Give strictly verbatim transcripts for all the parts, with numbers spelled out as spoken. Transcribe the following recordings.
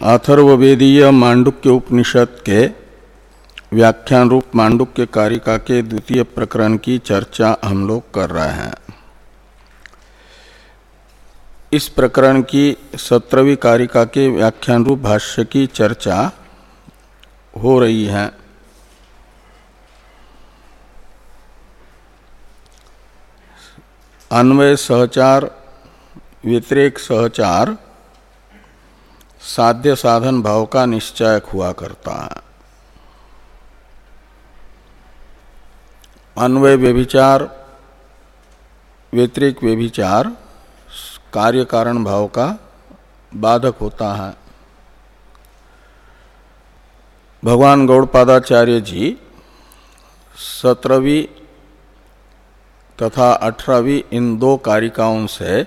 अथर्ववेदीय मांडुक्य उपनिषद के व्याख्यान रूप मांडुक्य कारिका के द्वितीय प्रकरण की चर्चा हम लोग कर रहे हैं। इस प्रकरण की सत्रहवीं कारिका के व्याख्यान रूप भाष्य की चर्चा हो रही है। अन्वय सहचार, व्यतिरेक सहचार साध्य साधन भाव का निश्चायक हुआ करता है। अन्वय व्यभिचार, व्यतिरेक व्यभिचार कार्य कारण भाव का बाधक होता है। भगवान गौड़पादाचार्य जी सत्रहवीं तथा अठारहवीं इन दो कारिकाओं से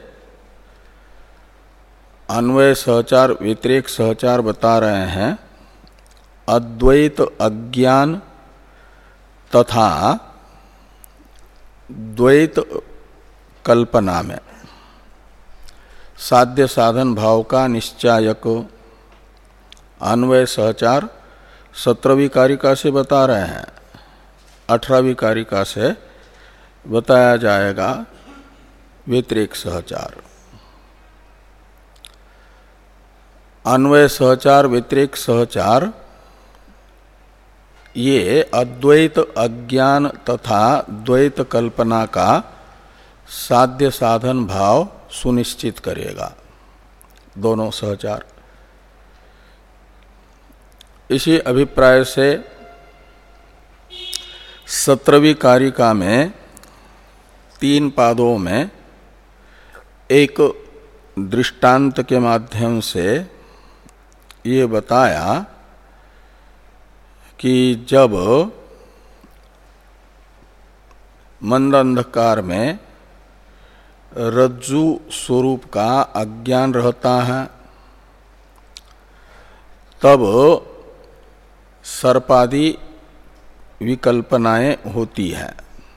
अन्वय सहचार व्यतिरेक सहचार बता रहे हैं। अद्वैत अज्ञान तथा द्वैत कल्पना में साध्य साधन भाव का निश्चायक अन्वय सहचार सत्रहवीं कारिका से बता रहे हैं। अठारहवीं कारिका से बताया जाएगा व्यतिरेक सहचार। अन्वय सहचार व्यतिरेक सहचार ये अद्वैत अज्ञान तथा द्वैत कल्पना का साध्य साधन भाव सुनिश्चित करेगा, दोनों सहचार। इसी अभिप्राय से सत्रहवीं कारिका में तीन पादों में एक दृष्टांत के माध्यम से ये बताया कि जब मंद अंधकार में रज्जु स्वरूप का अज्ञान रहता है, तब सर्पादि विकल्पनाएं होती हैं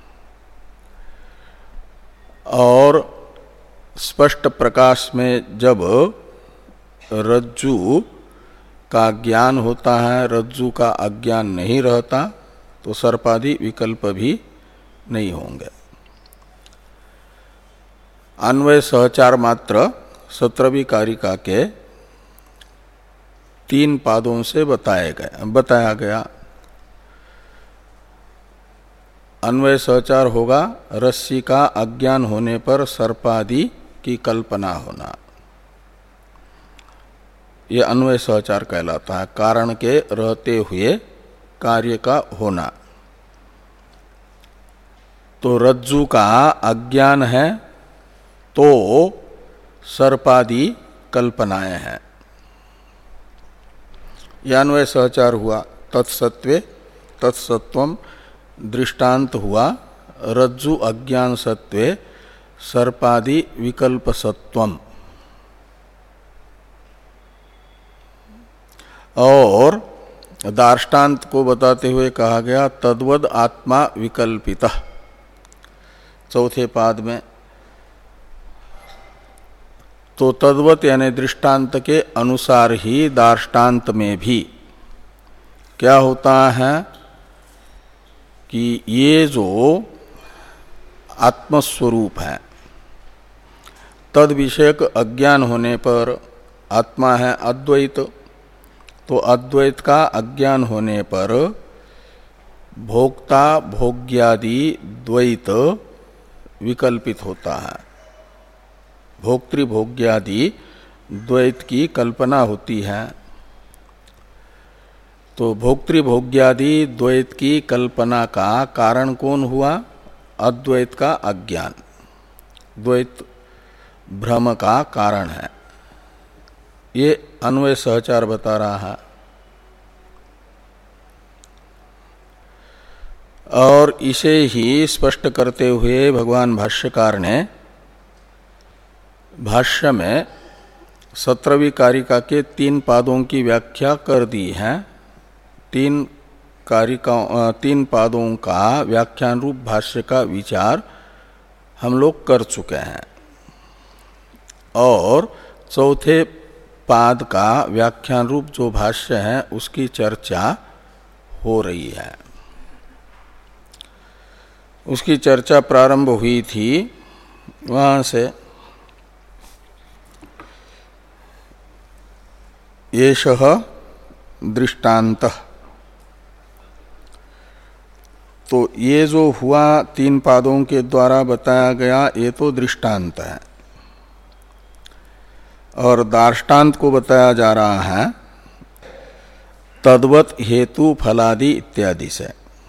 और स्पष्ट प्रकाश में जब रज्जु का ज्ञान होता है, रज्जु का अज्ञान नहीं रहता, तो सर्पादि विकल्प भी नहीं होंगे। अन्वय सहचार मात्र सत्रहवीं कारिका के तीन पादों से बताए गए बताया गया। अन्वय सहचार होगा रस्सी का अज्ञान होने पर सर्पादि की कल्पना होना, यह अन्वय सहचार कहलाता है। कारण के रहते हुए कार्य का होना। तो रज्जु का अज्ञान है तो सर्पादि कल्पनाएं हैं, यह अन्वय सहचार हुआ। तत्सत्वे तत्सत्वम दृष्टांत हुआ रज्जु अज्ञान सत्वे सर्पादि विकल्प सत्वम। और दार्ष्टान्त को बताते हुए कहा गया तद्वद आत्मा विकल्पितः, चौथे पाद में। तो तद्वत यानी दृष्टांत के अनुसार ही दार्ष्टान्त में भी क्या होता है कि ये जो आत्मस्वरूप है, तद विषयक अज्ञान होने पर आत्मा है अद्वैत, तो अद्वैत का अज्ञान होने पर भोक्ता भोग्यादि द्वैत विकल्पित होता है। भोक्तृभोग्यादि द्वैत की कल्पना होती है। तो भोक्तृभोग्यादि द्वैत की कल्पना का कारण कौन हुआ? अद्वैत का अज्ञान, द्वैत भ्रम का कारण है। ये अन्वय सहचार बता रहा है। और इसे ही स्पष्ट करते हुए भगवान भाष्यकार ने भाष्य में सत्रहवीं कारिका के तीन पादों की व्याख्या कर दी है। तीन कारिका तीन पादों का व्याख्यान रूप भाष्य का विचार हम लोग कर चुके हैं। और चौथे पाद का व्याख्यान रूप जो भाष्य है उसकी चर्चा हो रही है। उसकी चर्चा प्रारंभ हुई थी वहां से, एषः दृष्टान्तः। तो ये जो हुआ तीन पादों के द्वारा बताया गया ये तो दृष्टांत है, और दार्ष्टान्त को बताया जा रहा है तद्वत हेतु फलादि इत्यादि से।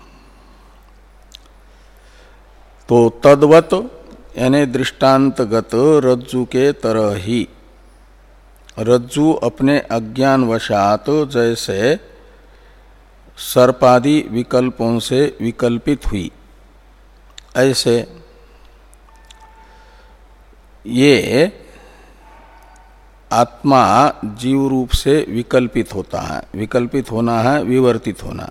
तो तद्वत यानी दृष्टांतगत रज्जु के तरह ही, रज्जु अपने अज्ञानवशात जैसे सर्पादि विकल्पों से विकल्पित हुई, ऐसे ये आत्मा जीव रूप से विकल्पित होता है। विकल्पित होना है विवर्तित होना।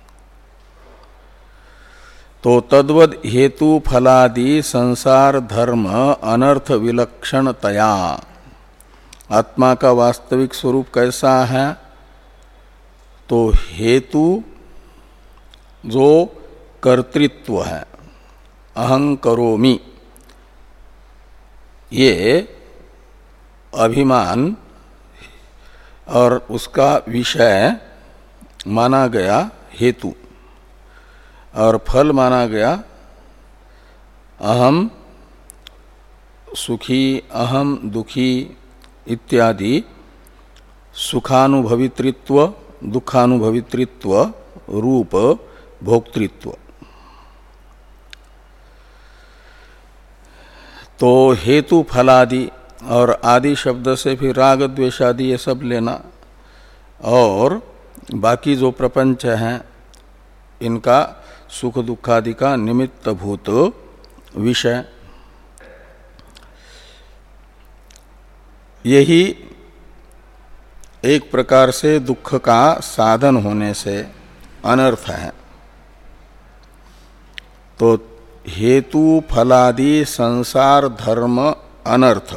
तो तद्वद हेतु फलादि संसार धर्म अनर्थ विलक्षणतया आत्मा का वास्तविक स्वरूप कैसा है? तो हेतु जो कर्तृत्व है, अहं करोमि, ये अभिमान और उसका विषय माना गया हेतु, और फल माना गया अहम सुखी, अहम दुखी इत्यादि सुखानुभवित्रित्व दुखानुभवित्रित्व रूप भोक्तृत्व। तो हेतु फलादि और आदि शब्द से फिर राग द्वेषादि ये सब लेना, और बाकी जो प्रपंच हैं इनका सुख दुखादि का निमित्तभूत विषय। यही एक प्रकार से दुख का साधन होने से अनर्थ है। तो हेतु फलादि संसार धर्म अनर्थ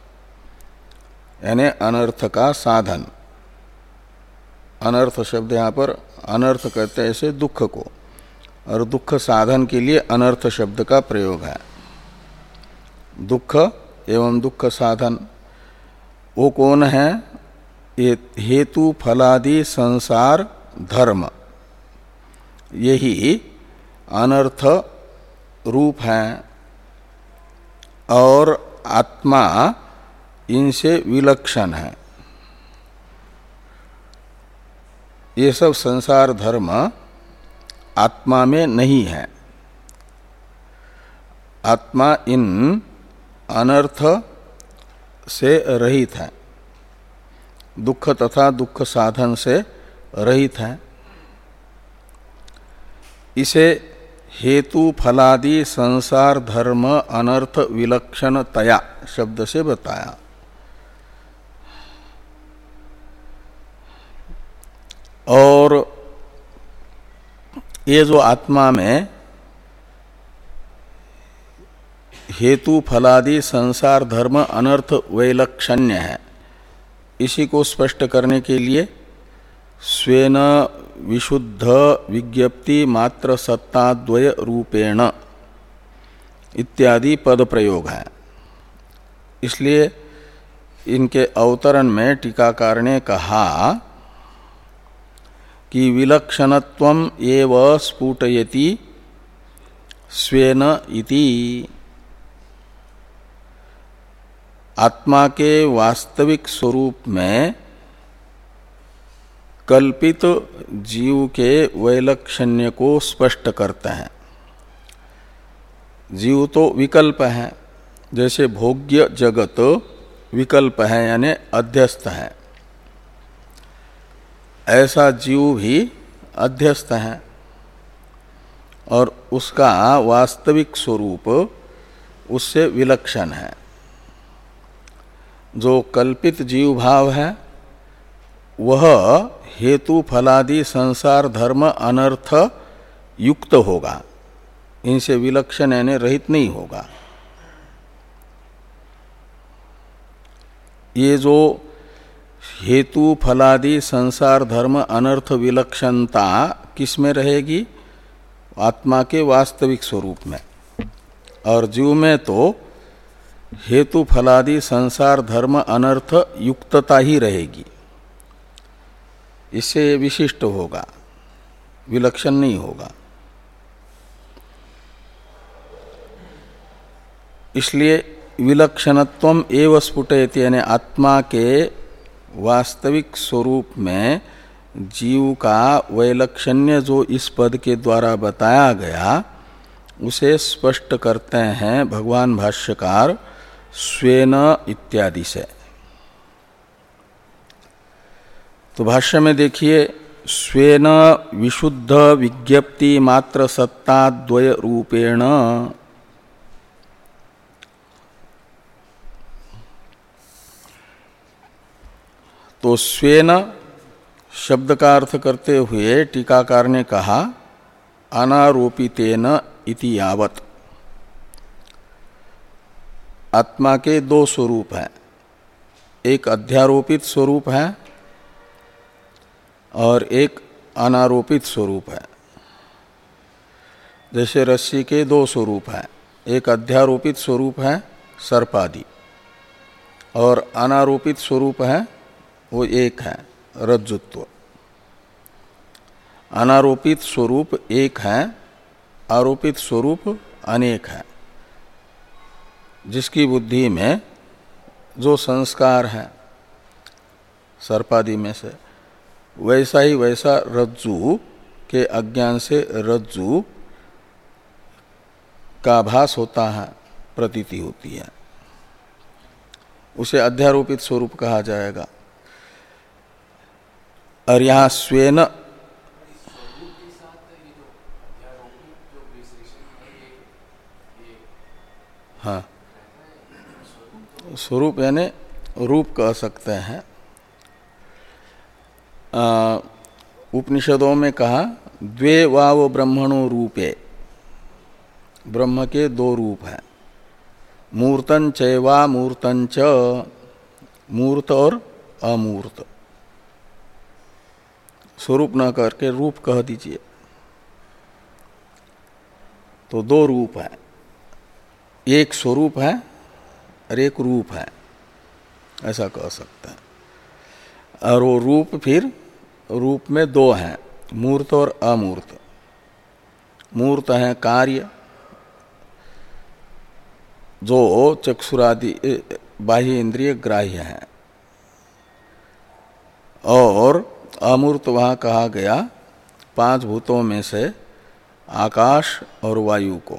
यानी अनर्थ का साधन। अनर्थ शब्द यहाँ पर अनर्थ कहते हैं ऐसे दुख को, और दुख साधन के लिए अनर्थ शब्द का प्रयोग है। दुख एवं दुख साधन वो कौन है? ये हेतु फलादि संसार धर्म, यही अनर्थ रूप है, और आत्मा इनसे विलक्षण है। ये सब संसार धर्म आत्मा में नहीं है। आत्मा इन अनर्थ से रहित है, दुख तथा दुख साधन से रहित है। इसे हेतु फलादि संसार धर्म अनर्थ विलक्षणतया शब्द से बताया। और ये जो आत्मा में हेतु फलादि संसार धर्म अनर्थ वैलक्षण्य है, इसी को स्पष्ट करने के लिए स्वेन विशुद्ध विज्ञप्ति मात्र सत्ताद्वय रूपेण इत्यादि पद प्रयोग है। इसलिए इनके अवतरण में टीकाकार ने कहा कि विलक्षणत्वम एव स्फुटयति स्वेन इति। आत्मा के वास्तविक स्वरूप में कल्पित जीव के वैलक्षण्य को स्पष्ट करते हैं। जीव तो विकल्प है, जैसे भोग्य जगत विकल्प है यानी अध्यस्त है, ऐसा जीव भी अध्यस्त है, और उसका वास्तविक स्वरूप उससे विलक्षण है। जो कल्पित जीव भाव है वह हेतु फलादि संसार धर्म अनर्थ युक्त होगा, इनसे विलक्षण यानी रहित नहीं होगा। ये जो हेतु फलादि संसार धर्म अनर्थ विलक्षणता किस में रहेगी? आत्मा के वास्तविक स्वरूप में। और जीव में तो हेतु फलादि संसार धर्म अनर्थ युक्तता ही रहेगी। इससे विशिष्ट होगा, विलक्षण नहीं होगा। इसलिए विलक्षणत्वम एव स्फुटयति, यानी आत्मा के वास्तविक स्वरूप में जीव का वैलक्षण्य जो इस पद के द्वारा बताया गया उसे स्पष्ट करते हैं भगवान भाष्यकार स्वेन इत्यादि से। तो भाष्य में देखिए, स्वेन विशुद्ध विज्ञप्ति मात्र सत्ता द्वय रूपेण, तो स्वेन शब्द का अर्थ करते हुए टीकाकार ने कहा अनारोपितेन इति यावत्। आत्मा के दो स्वरूप हैं, एक अध्यारोपित स्वरूप है और एक अनारोपित स्वरूप है। जैसे रस्सी के दो स्वरूप हैं, एक अध्यारोपित स्वरूप है सर्पादि और अनारोपित स्वरूप है वो एक है रज्जुत्व। अनारोपित स्वरूप एक है, आरोपित स्वरूप अनेक है। जिसकी बुद्धि में जो संस्कार है सर्पादि में से, वैसा ही वैसा रज्जु के अज्ञान से रज्जु का भास होता है, प्रतीति होती है, उसे अध्यारोपित स्वरूप कहा जाएगा। और यहाँ स्वेन, हाँ स्वरूप यानी रूप कह सकते हैं। उपनिषदों में कहा द्वे वाव ब्रह्मणो रूपे, ब्रह्म के दो रूप हैं, मूर्तन चैवा मूर्तन च, मूर्त और अमूर्त। स्वरूप न करके रूप कह दीजिए। तो दो रूप है, एक स्वरूप है और एक रूप है, ऐसा कह सकते हैं। और वो रूप फिर रूप में दो हैं, मूर्त और अमूर्त। मूर्त है कार्य जो चक्षुरादि बाह्य इंद्रिय ग्राह्य है, और अमूर्त वहाँ कहा गया पांच भूतों में से आकाश और वायु को।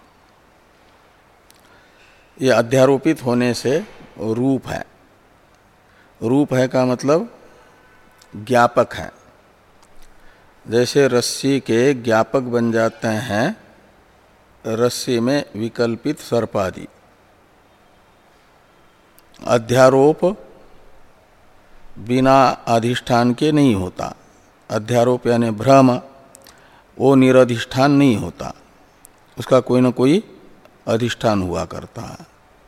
ये अध्यारोपित होने से रूप है। रूप है का मतलब ज्ञापक है। जैसे रस्सी के ज्ञापक बन जाते हैं रस्सी में विकल्पित सर्पादि। अध्यारोप बिना अधिष्ठान के नहीं होता। अध्यारोप यानी भ्रम, वो निरधिष्ठान नहीं होता, उसका कोई न कोई अधिष्ठान हुआ करता है।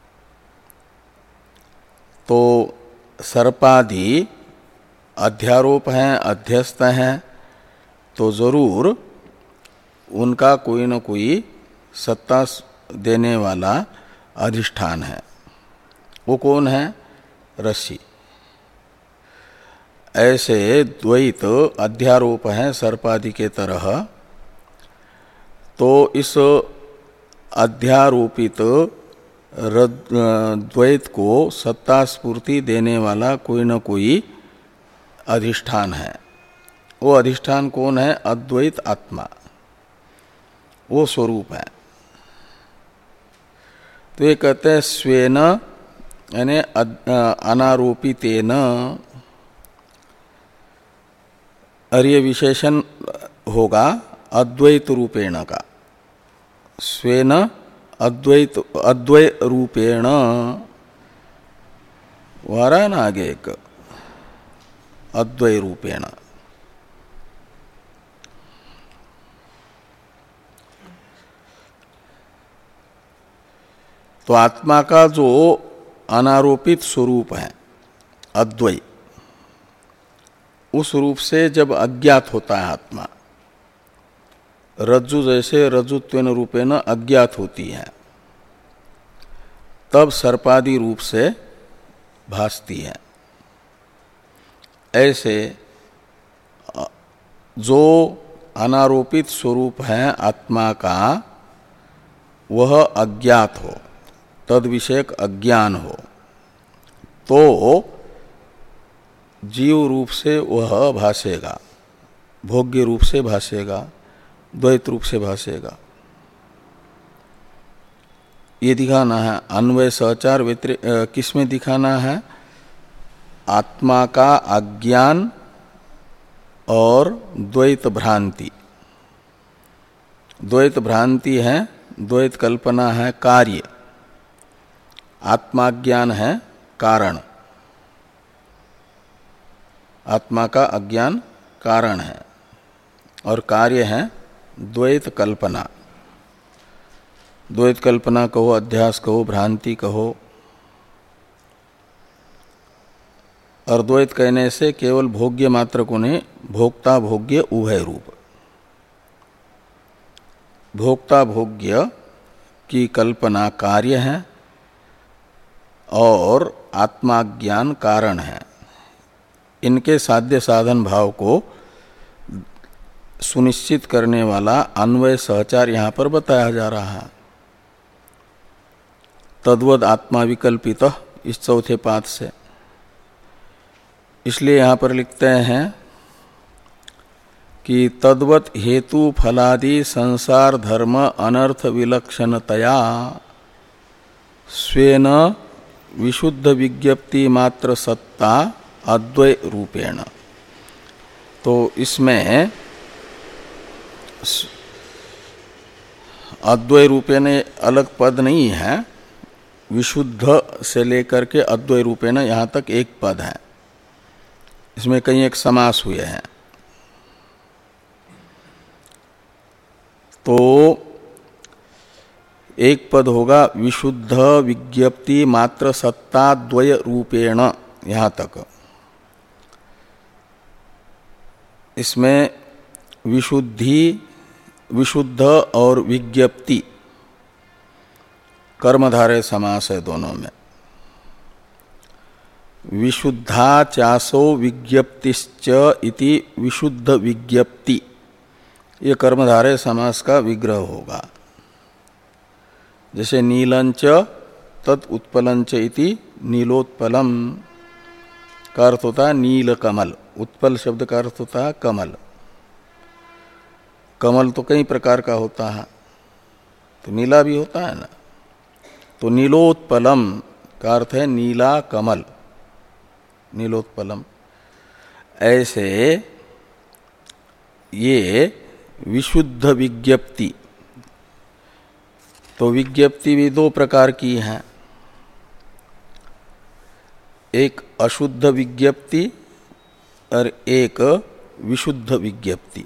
तो सर्पादि अध्यारोप हैं, अध्यस्त हैं, तो जरूर उनका कोई न कोई सत्ता देने वाला अधिष्ठान है। वो कौन है? रस्सी। ऐसे द्वैत अध्यारोप है सर्पादि के तरह। तो इस अध्यारोपित द्वैत को सत्ता स्फूर्ति देने वाला कोई न कोई अधिष्ठान है। वो अधिष्ठान कौन है? अद्वैत आत्मा, वो स्वरूप है। तो ये कहते हैं स्वेन यानी अनारोपितेन। और ये विशेषण होगा अद्वैत रूपेण का। स्वेन अद्वैत अद्वै रूपेण, वारा ना आगे एक अद्वै रूपेण। तो आत्मा का जो अनारोपित स्वरूप है अद्वै, उस रूप से जब अज्ञात होता है आत्मा, रज्जु जैसे रज्जुत्वेन रूपेण अज्ञात होती है, तब सर्पादि रूप से भासती है। ऐसे जो अनारोपित स्वरूप है आत्मा का, वह अज्ञात हो, तद विषयक अज्ञान हो, तो जीव रूप से वह भासेगा, भोग्य रूप से भासेगा, द्वैत रूप से भासेगा। ये दिखाना है। अन्वय सहचार व्यतिरेक किसमें दिखाना है? आत्मा का अज्ञान और द्वैत भ्रांति। द्वैत भ्रांति है, द्वैत कल्पना है कार्य, आत्माज्ञान है कारण। आत्मा का अज्ञान कारण है और कार्य है द्वैत कल्पना। द्वैत कल्पना कहो, अध्यास कहो, भ्रांति कहो। और द्वैत कहने से केवल भोग्य मात्र को नहीं, भोक्ता भोग्य उभय रूप। भोक्ता भोग्य की कल्पना कार्य है और आत्माज्ञान कारण है। इनके साध्य साधन भाव को सुनिश्चित करने वाला अन्वय सहचार यहाँ पर बताया जा रहा है। तद्वद आत्मा विकल्पित, इस चौथे पाद से। इसलिए यहाँ पर लिखते हैं कि तद्वत हेतु फलादि संसार धर्म अनर्थ विलक्षणतया स्वेन विशुद्ध विज्ञप्ति मात्र सत्ता अद्वय रूपेण। तो इसमें अद्वय रूपेण अलग पद नहीं है, विशुद्ध से लेकर के अद्वय रूपेण यहाँ तक एक पद है। इसमें कई एक समास हुए हैं। तो एक पद होगा विशुद्ध विज्ञप्ति मात्र सत्ता द्वय रूपेण, यहाँ तक। इसमें विशुद्धि, विशुद्ध और विज्ञप्ति कर्मधारय समास है दोनों में। विशुद्धा चासो विज्ञप्तिश्च इति विशुद्ध विज्ञप्ति, ये कर्मधारय समास का विग्रह होगा। जैसे नीलंच तत् उत्पलंच इति नीलोत्पलम का अर्थ होता है नील कमल। उत्पल शब्द का अर्थ होता है कमल। कमल तो कई प्रकार का होता है, तो नीला भी होता है ना। तो नीलोत्पलम का अर्थ है नीला कमल, नीलोत्पलम। ऐसे ये विशुद्ध विज्ञप्ति, तो विज्ञप्ति भी दो प्रकार की है। एक अशुद्ध विज्ञप्ति और एक विशुद्ध विज्ञप्ति।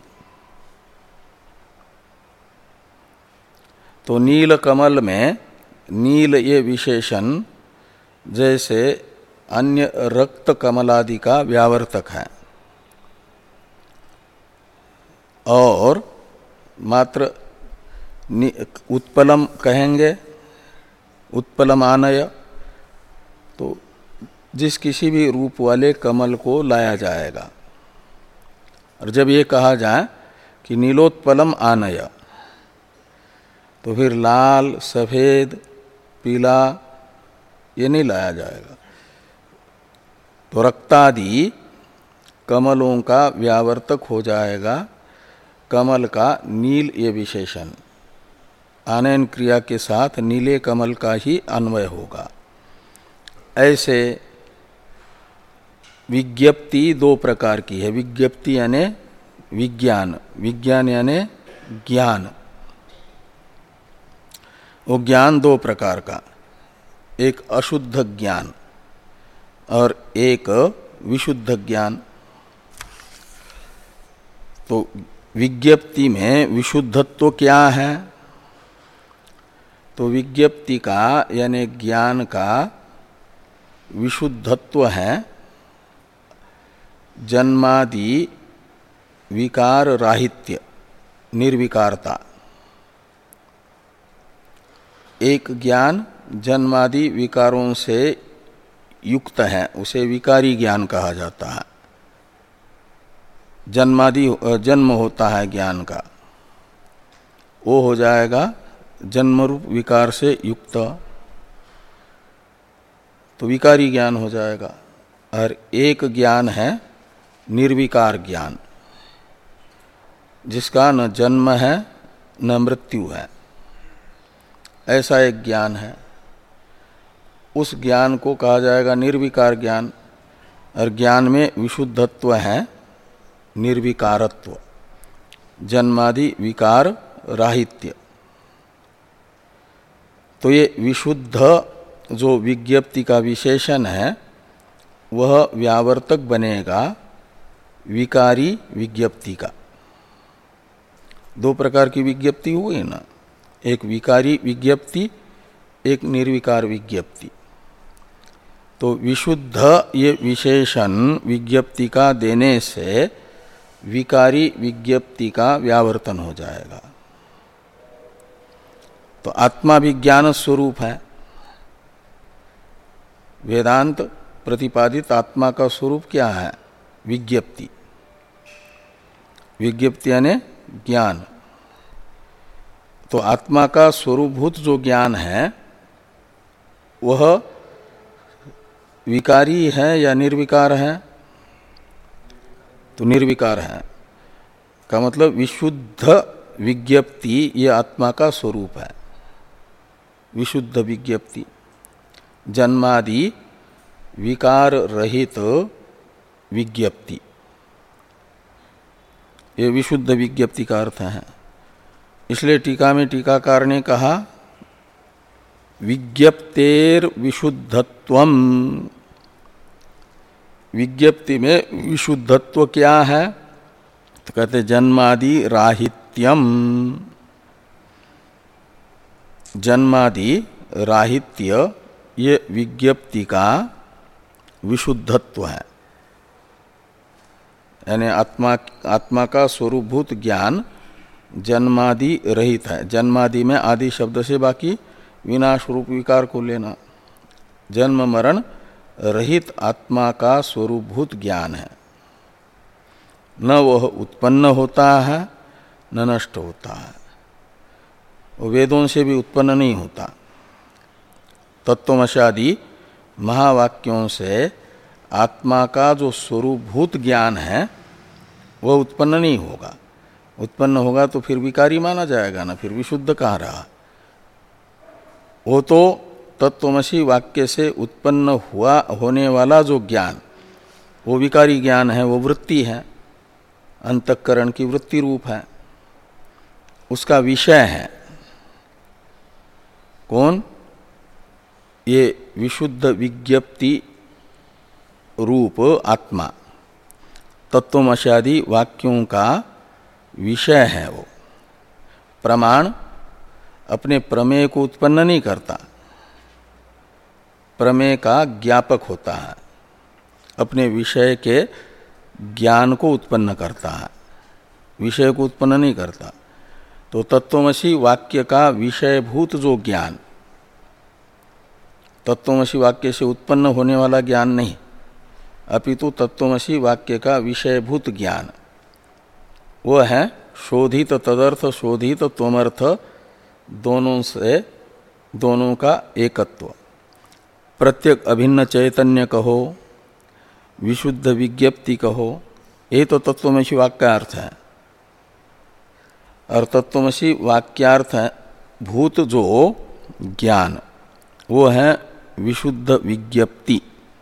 तो नील कमल में नील ये विशेषण जैसे अन्य रक्त कमलादि का व्यावर्तक है, और मात्र उत्पलम कहेंगे, उत्पलम आनय, तो जिस किसी भी रूप वाले कमल को लाया जाएगा। और जब ये कहा जाए कि नीलोत्पलम आनय, तो फिर लाल, सफेद, पीला ये नहीं लाया जाएगा। तो रक्तादि कमलों का व्यावर्तक हो जाएगा कमल का नील ये विशेषण। आनयन क्रिया के साथ नीले कमल का ही अन्वय होगा। ऐसे विज्ञप्ति दो प्रकार की है। विज्ञप्ति यानी विज्ञान, विज्ञान यानी ज्ञान। वो ज्ञान दो प्रकार का, एक अशुद्ध ज्ञान और एक विशुद्ध ज्ञान। तो विज्ञप्ति में विशुद्धत्व क्या है? तो विज्ञप्ति का यानी ज्ञान का विशुद्धत्व है जन्मादि विकार राहित्य, निर्विकारता। एक ज्ञान जन्मादि विकारों से युक्त है, उसे विकारी ज्ञान कहा जाता है। जन्मादि जन्म होता है ज्ञान का, वो हो जाएगा जन्मरूप विकार से युक्त, तो विकारी ज्ञान हो जाएगा। और एक ज्ञान है निर्विकार ज्ञान, जिसका न जन्म है न मृत्यु है, ऐसा एक ज्ञान है। उस ज्ञान को कहा जाएगा निर्विकार ज्ञान। और ज्ञान में विशुद्धत्व है, निर्विकारत्व, जन्मादि विकार राहित्य। तो ये विशुद्ध जो विज्ञप्ति का विशेषण है वह व्यावर्तक बनेगा विकारी विज्ञप्ति का। दो प्रकार की विज्ञप्ति हुई ना, एक विकारी विज्ञप्ति, एक निर्विकार विज्ञप्ति। तो विशुद्ध ये विशेषण विज्ञप्ति का देने से विकारी विज्ञप्ति का व्यावर्तन हो जाएगा। तो आत्मा विज्ञान स्वरूप है। वेदांत प्रतिपादित आत्मा का स्वरूप क्या है? विज्ञप्ति। विज्ञप्ति यानी ज्ञान। तो आत्मा का स्वरूपभूत जो ज्ञान है वह विकारी है या निर्विकार है? तो निर्विकार है का मतलब विशुद्ध विज्ञप्ति ये आत्मा का स्वरूप है। विशुद्ध विज्ञप्ति, जन्मादि विकार रहित विज्ञप्ति, ये विशुद्ध विज्ञप्ति का अर्थ है। इसलिए टीका में टीकाकार ने कहा विज्ञप्तेर विशुद्धत्वम। विज्ञप्ति में विशुद्धत्व क्या है? तो कहते जन्मादि राहित्यम। जन्मादि राहित्य ये विज्ञप्ति का विशुद्धत्व है। यानी आत्मा आत्मा का स्वरूपभूत ज्ञान जन्मादि रहित है। जन्मादि में आदि शब्द से बाकी विनाश रूप विकार को लेना। जन्म मरण रहित आत्मा का स्वरूपभूत ज्ञान है। न वह उत्पन्न होता है न नष्ट होता है, वो वेदों से भी उत्पन्न नहीं होता। तत्वमशादि महावाक्यों से आत्मा का जो स्वरूपभूत ज्ञान है वह उत्पन्न नहीं होगा। उत्पन्न होगा तो फिर विकारी माना जाएगा ना, फिर विशुद्ध कहाँ रहा। वो तो तत्वमसी वाक्य से उत्पन्न हुआ होने वाला जो ज्ञान वो विकारी ज्ञान है, वो वृत्ति है, अंतःकरण की वृत्ति रूप है, उसका विषय है कौन? ये विशुद्ध विज्ञप्ति रूप आत्मा। तत्वमशादि वाक्यों का विषय है वो। प्रमाण अपने प्रमेय को उत्पन्न नहीं करता, प्रमेय का ज्ञापक होता है, अपने विषय के ज्ञान को उत्पन्न करता है, विषय को उत्पन्न नहीं करता। तो तत्वमसी वाक्य का विषयभूत जो ज्ञान, तत्वमसी वाक्य से उत्पन्न होने वाला ज्ञान नहीं, अपितु तत्वमसी वाक्य का विषयभूत ज्ञान वो है शोधित तदर्थ शोधित त्वमर्थ दोनों से दोनों का एकत्व। प्रत्येक अभिन्न चैतन्य कहो, विशुद्ध विज्ञप्ति कहो, ये तो तत्वमसी वाक्यार्थ है। और तत्वमसी वाक्यार्थ है भूत जो ज्ञान वो है विशुद्ध विज्ञप्ति।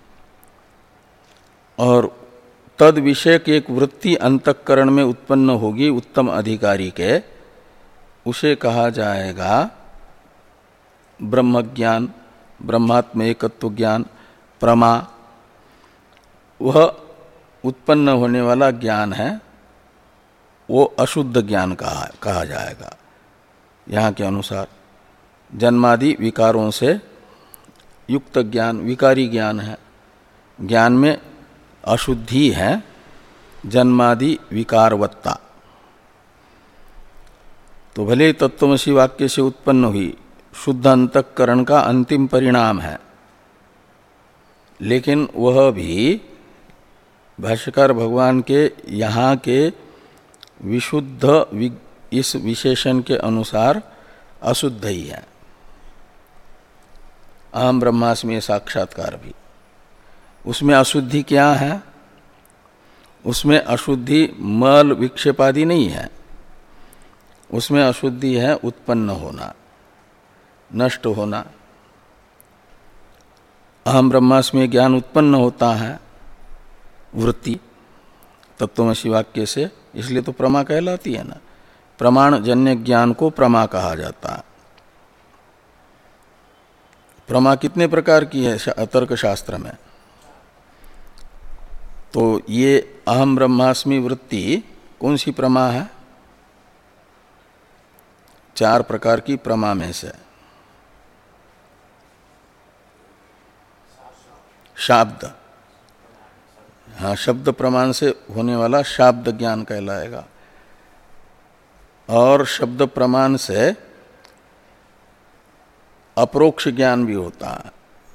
और तद विषय की एक वृत्ति अंतःकरण में उत्पन्न होगी उत्तम अधिकारी के, उसे कहा जाएगा ब्रह्म ज्ञान, ब्रह्मात्म एकत्व ज्ञान, प्रमा। वह उत्पन्न होने वाला ज्ञान है, वो अशुद्ध ज्ञान कहा कहा जाएगा। यहाँ के अनुसार जन्मादि विकारों से युक्त ज्ञान विकारी ज्ञान है। ज्ञान में अशुद्धि है, जन्मादि विकारवत्ता। तो भले तत्त्वमसि वाक्य से उत्पन्न हुई शुद्ध अंतःकरण का अंतिम परिणाम है, लेकिन वह भी भाष्यकार भगवान के यहाँ के विशुद्ध इस विशेषण के अनुसार अशुद्ध ही है। अहम ब्रह्मास्मि साक्षात्कार भी, उसमें अशुद्धि क्या है? उसमें अशुद्धि मल विक्षेपादि नहीं है, उसमें अशुद्धि है उत्पन्न होना, नष्ट होना। अहम ब्रह्मास्मि ज्ञान उत्पन्न होता है वृत्ति तत्त्वमसि वाक्य से, इसलिए तो प्रमा कहलाती है ना। प्रमाण जन्य ज्ञान को प्रमा कहा जाता है। प्रमा कितने प्रकार की है तर्क शास्त्र में? तो ये अहम ब्रह्मास्मि वृत्ति कौन सी प्रमा है? चार प्रकार की प्रमा में से शाब्द, हाँ, शब्द प्रमाण से होने वाला शाब्द ज्ञान कहलाएगा। और शब्द प्रमाण से अप्रोक्ष ज्ञान भी होता है।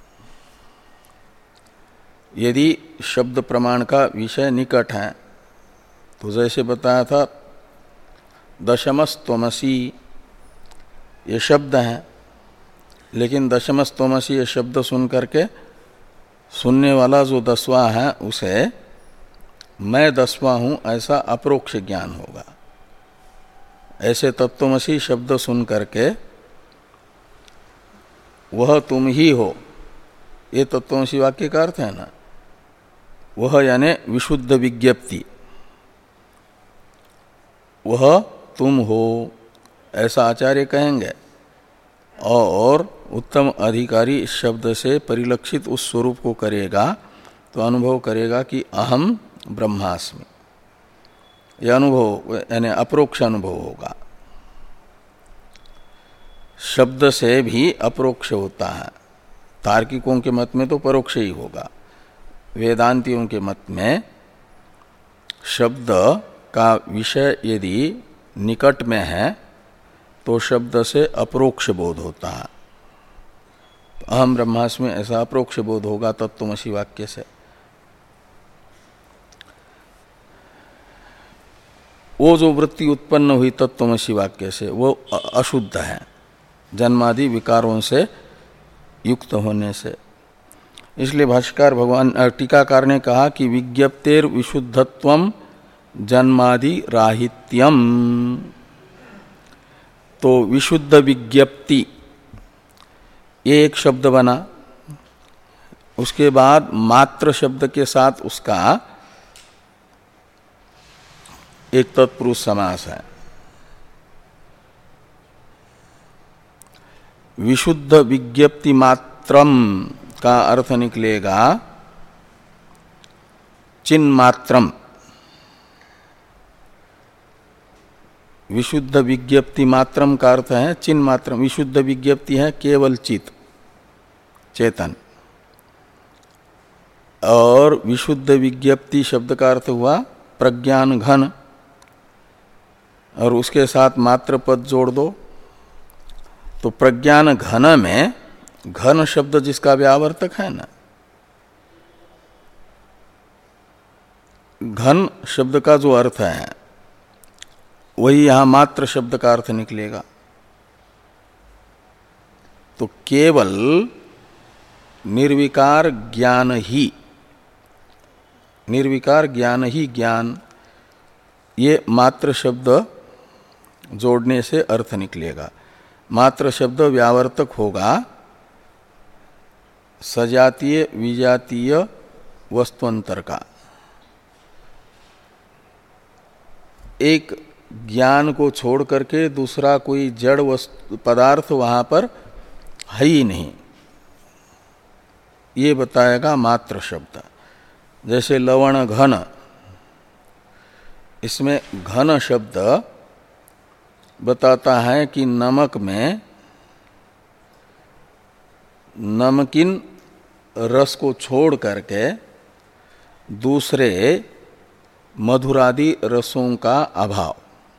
यदि शब्द प्रमाण का विषय निकट है, तो जैसे बताया था दशमस्त्वमसि ये शब्द है, लेकिन दशमस्त्वमसि ये शब्द सुन करके सुनने वाला जो दसवां है उसे मैं दसवां हूं ऐसा अप्रोक्ष ज्ञान होगा। ऐसे तत्त्वमसि शब्द सुन करके वह तुम ही हो, ये तत्त्वमसि वाक्य का अर्थ है ना। वह यानी विशुद्ध विज्ञप्ति, वह तुम हो ऐसा आचार्य कहेंगे। और उत्तम अधिकारी इस शब्द से परिलक्षित उस स्वरूप को करेगा तो अनुभव करेगा कि अहम ब्रह्मास्मि। यह अनुभव यानी अप्रोक्ष अनुभव होगा। शब्द से भी अप्रोक्ष होता है। तार्किकों के मत में तो परोक्ष ही होगा। वेदांतियों के मत में शब्द का विषय यदि निकट में है तो शब्द से अप्रोक्ष बोध होता है। तो अहम ब्रह्मास्मि ऐसा अप्रोक्ष बोध होगा तत्त्वमसि वाक्य से। वो जो वृत्ति उत्पन्न हुई तत्त्वमसि वाक्य से वो अशुद्ध है, जन्मादि विकारों से युक्त होने से। इसलिए भाष्यकार भगवान टीकाकार ने कहा कि विज्ञप्तेर विशुद्धत्वम जन्मादि राहित्यम। तो विशुद्ध विज्ञप्ति ये एक शब्द बना, उसके बाद मात्र शब्द के साथ उसका एक तत्पुरुष समास है। विशुद्ध विज्ञप्ति मात्रम का अर्थ निकलेगा चिन्मात्रम। विशुद्ध विज्ञप्ति मात्रम का अर्थ है चिन्मात्रम। विशुद्ध विज्ञप्ति है केवल चित, चेतन। और विशुद्ध विज्ञप्ति शब्द का अर्थ हुआ प्रज्ञान घन, और उसके साथ मात्र पद जोड़ दो तो प्रज्ञान घन में घन शब्द जिसका व्यावर्तक है ना, घन शब्द का जो अर्थ है वही यहां मात्र शब्द का अर्थ निकलेगा। तो केवल निर्विकार ज्ञान ही, निर्विकार ज्ञान ही ज्ञान, ये मात्र शब्द जोड़ने से अर्थ निकलेगा। मात्र शब्द व्यावर्तक होगा सजातीय विजातीय वस्तुअंतर का। एक ज्ञान को छोड़ करके दूसरा कोई जड़ वस्तु पदार्थ वहां पर है ही नहीं, ये बताएगा मात्र शब्द। जैसे लवण घन, इसमें घन शब्द बताता है कि नमक में नमकीन रस को छोड़ करके दूसरे मधुरादि रसों का अभाव।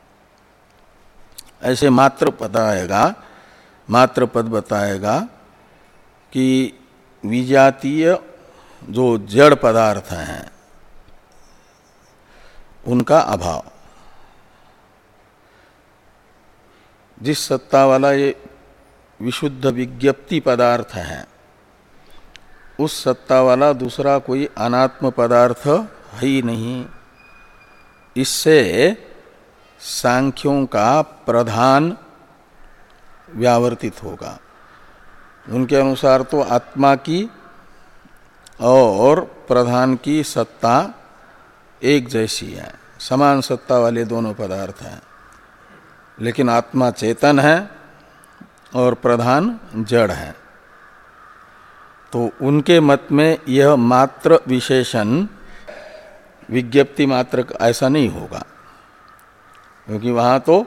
ऐसे मात्र बताएगा, मात्र पद बताएगा कि विजातीय जो जड़ पदार्थ हैं उनका अभाव। जिस सत्ता वाला ये विशुद्ध विज्ञप्ति पदार्थ है उस सत्ता वाला दूसरा कोई अनात्म पदार्थ है ही नहीं। इससे सांख्यों का प्रधान व्यावर्तित होगा। उनके अनुसार तो आत्मा की और प्रधान की सत्ता एक जैसी है, समान सत्ता वाले दोनों पदार्थ हैं, लेकिन आत्मा चेतन है और प्रधान जड़ है। तो उनके मत में यह मात्र विशेषण विज्ञप्ति मात्र ऐसा नहीं होगा, क्योंकि वहाँ तो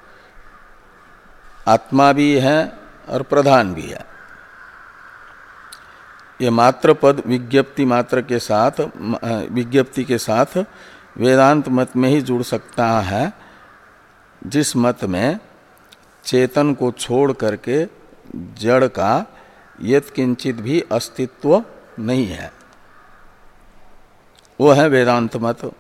आत्मा भी है और प्रधान भी है। ये मात्र पद विज्ञप्ति मात्र के साथ, विज्ञप्ति के साथ वेदांत मत में ही जुड़ सकता है, जिस मत में चेतन को छोड़ करके जड़ का यत्किंचित भी अस्तित्व नहीं है, वो है वेदांत मत।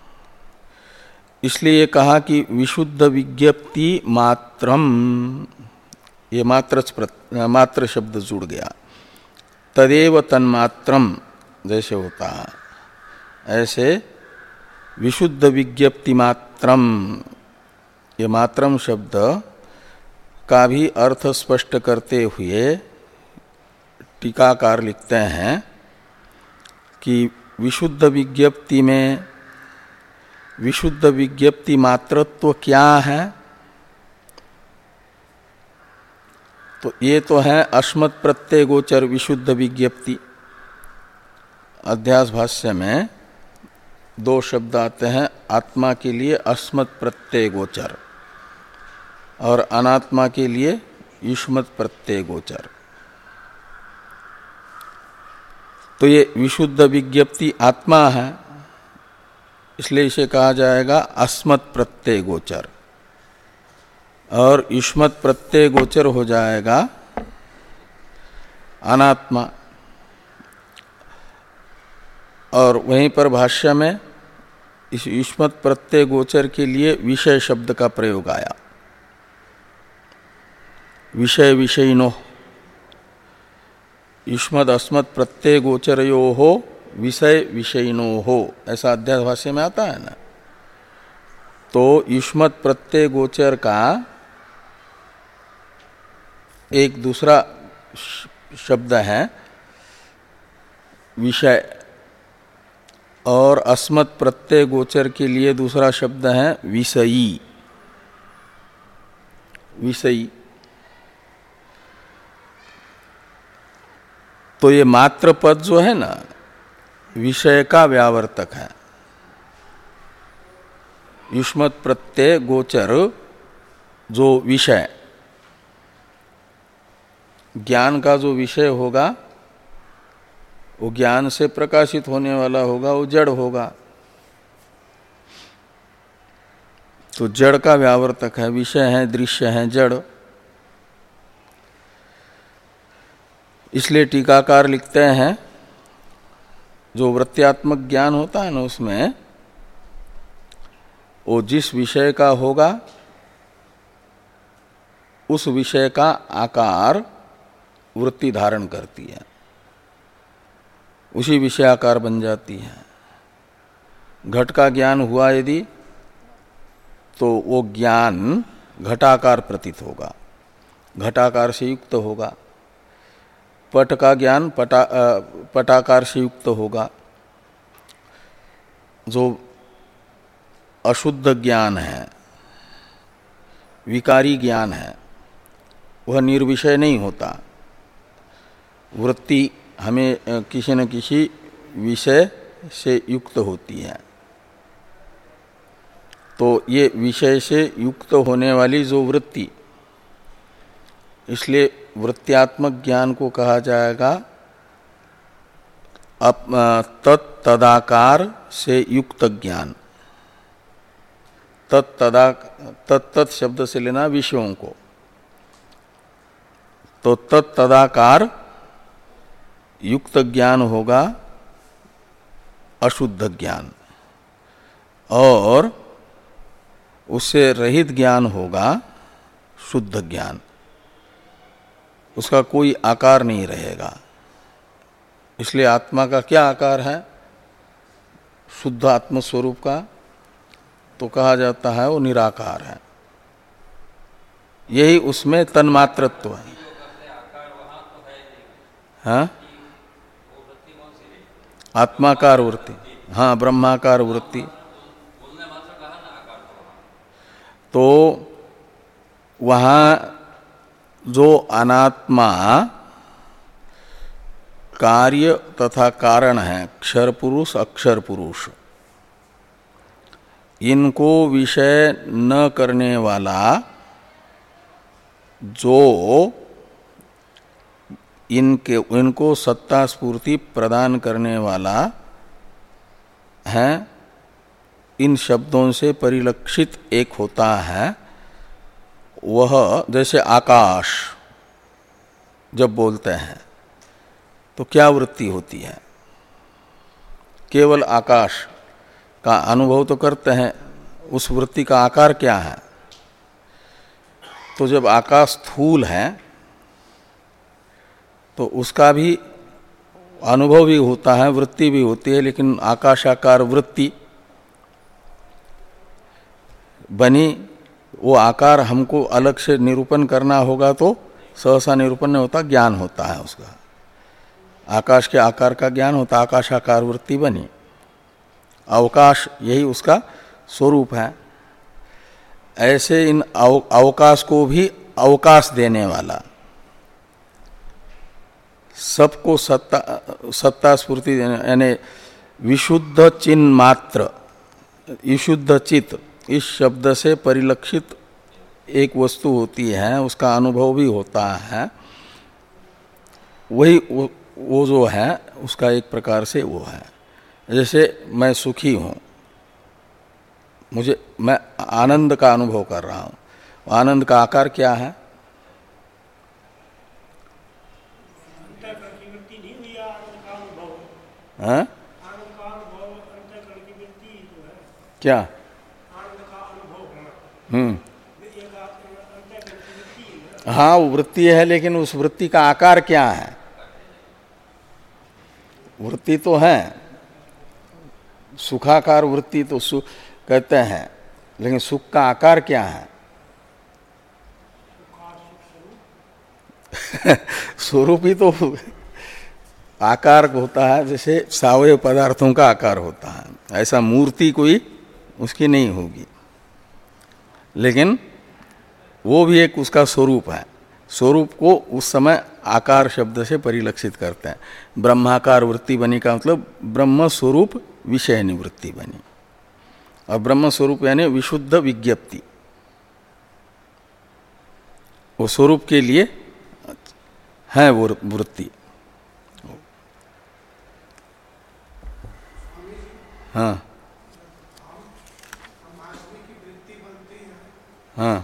इसलिए कहा कि विशुद्ध विज्ञप्ति मात्रम, ये मात्र मात्र शब्द जुड़ गया। तदेव तन्मात्रम जैसे होता है, ऐसे विशुद्ध विज्ञप्ति मात्रम, ये मात्रम शब्द का भी अर्थ स्पष्ट करते हुए टीकाकार लिखते हैं कि विशुद्ध विज्ञप्ति में विशुद्ध विज्ञप्ति मात्रत्व क्या है? तो ये तो है अस्मत् प्रत्यय गोचर विशुद्ध विज्ञप्ति। अध्यास भाष्य में दो शब्द आते हैं आत्मा के लिए अस्मत् प्रत्यय गोचर और अनात्मा के लिए युष्मत् प्रत्यय गोचर। तो ये विशुद्ध विज्ञप्ति आत्मा है, इसलिए इसे कहा जाएगा अस्मत् प्रत्यय गोचर, और युष्मत् प्रत्यय गोचर हो जाएगा अनात्मा। और वहीं पर भाष्य में इस युष्मत् प्रत्यय गोचर के लिए विषय शब्द का प्रयोग आया, विषय विषयिनो। युष्मद् अस्मत् प्रत्यय गोचरयो हो विषय विषयिनो हो, ऐसा अध्यास भाष्य में आता है ना। तो युष्मत् प्रत्यय गोचर का एक दूसरा शब्द है विषय, और अस्मत् प्रत्यय गोचर के लिए दूसरा शब्द है विषयी। विषयी तो ये मात्र पद जो है ना, विषय का व्यावर्तक है। युष्मत् प्रत्यय गोचर जो विषय, ज्ञान का जो विषय होगा वो ज्ञान से प्रकाशित होने वाला होगा, वो जड़ होगा। तो जड़ का व्यावर्तक है, विषय है, दृश्य है, जड़। इसलिए टीकाकार लिखते हैं जो वृत्त्यात्मक ज्ञान होता है ना, उसमें वो जिस विषय का होगा उस विषय का आकार वृत्ति धारण करती है, उसी विषय आकार बन जाती है। घट का ज्ञान हुआ यदि, तो वो ज्ञान घटाकार प्रतीत होगा, घटाकार से युक्त होगा। पट का ज्ञान पटा पटाकार से युक्त होगा। जो अशुद्ध ज्ञान है, विकारी ज्ञान है, वह निर्विषय नहीं होता। वृत्ति हमें किसी न किसी विषय से युक्त होती है। तो ये विषय से युक्त होने वाली जो वृत्ति, इसलिए वृत्त्यात्मक ज्ञान को कहा जाएगा तत्तदाकार से युक्त ज्ञान। तत्तदा तत्त शब्द से लेना विषयों को, तो तत्तदाकार युक्त ज्ञान होगा अशुद्ध ज्ञान, और उससे रहित ज्ञान होगा शुद्ध ज्ञान। उसका कोई आकार नहीं रहेगा। इसलिए आत्मा का क्या आकार है? शुद्ध आत्म स्वरूप का तो कहा जाता है वो निराकार है। यही उसमें तन्मात्रत्व है। हाँ, आत्माकार वृत्ति, हाँ ब्रह्माकार वृत्ति। तो वहाँ जो अनात्मा कार्य तथा कारण है, क्षर पुरुष अक्षर पुरुष, इनको विषय न करने वाला जो इनके इनको सत्ता स्फूर्ति प्रदान करने वाला है, इन शब्दों से परिलक्षित एक होता है। वह जैसे आकाश जब बोलते हैं तो क्या वृत्ति होती है? केवल आकाश का अनुभव तो करते हैं, उस वृत्ति का आकार क्या है? तो जब आकाश स्थूल है तो उसका भी अनुभव भी होता है, वृत्ति भी होती है, लेकिन आकाशाकार वृत्ति बनी, वो आकार हमको अलग से निरूपण करना होगा तो सहसा निरूपण नहीं होता, ज्ञान होता है उसका। आकाश के आकार का ज्ञान होता, आकाशाकार वृत्ति बनी। अवकाश यही उसका स्वरूप है। ऐसे इन अव, अवकाश को भी अवकाश देने वाला, सबको सत्ता सत्ता स्फूर्ति देने, यानी विशुद्ध चिन्ह मात्र, विशुद्ध चित्त इस शब्द से परिलक्षित एक वस्तु होती है, उसका अनुभव भी होता है। वही वो, वो जो है उसका एक प्रकार से वो है। जैसे मैं सुखी हूँ, मुझे मैं आनंद का अनुभव कर रहा हूँ, आनंद का आकार क्या है? हाँ? क्या? हम्म हाँ, वो वृत्ति है, लेकिन उस वृत्ति का आकार क्या है? वृत्ति तो है, सुखाकार वृत्ति तो सुख कहते हैं, लेकिन सुख का आकार क्या है? स्वरूप ही तो आकार होता है, जैसे सावयव पदार्थों का आकार होता है, ऐसा मूर्ति कोई उसकी नहीं होगी, लेकिन वो भी एक उसका स्वरूप है। स्वरूप को उस समय आकार शब्द से परिलक्षित करते हैं। ब्रह्माकार वृत्ति बनी का मतलब ब्रह्म स्वरूप विषय निवृत्ति बनी, और ब्रह्म स्वरूप यानी विशुद्ध विज्ञप्ति, वो स्वरूप के लिए है वो वृत्ति। हाँ हाँ,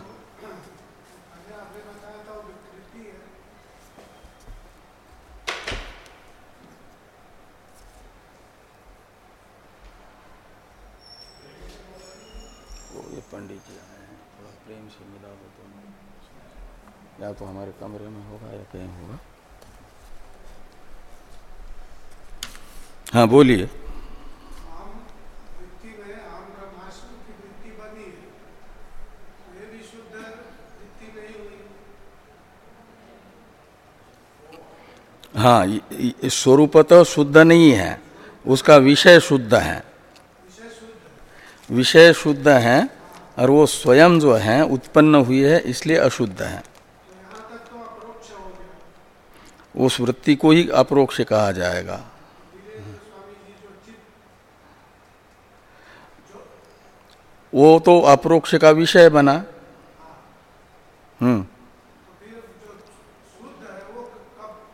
ये पंडित जी आए हैं, थोड़ा प्रेम से मिला हो तो, या तो हमारे कमरे में होगा या कहीं होगा। हाँ बोलिए। हाँ, स्वरूपतः शुद्ध नहीं है, उसका विषय शुद्ध है, विषय शुद्ध है, और वो स्वयं जो है उत्पन्न हुई है इसलिए अशुद्ध है। उस वृत्ति को ही अपरोक्ष कहा जाएगा। वो तो अपरोक्ष का विषय बना। हम्म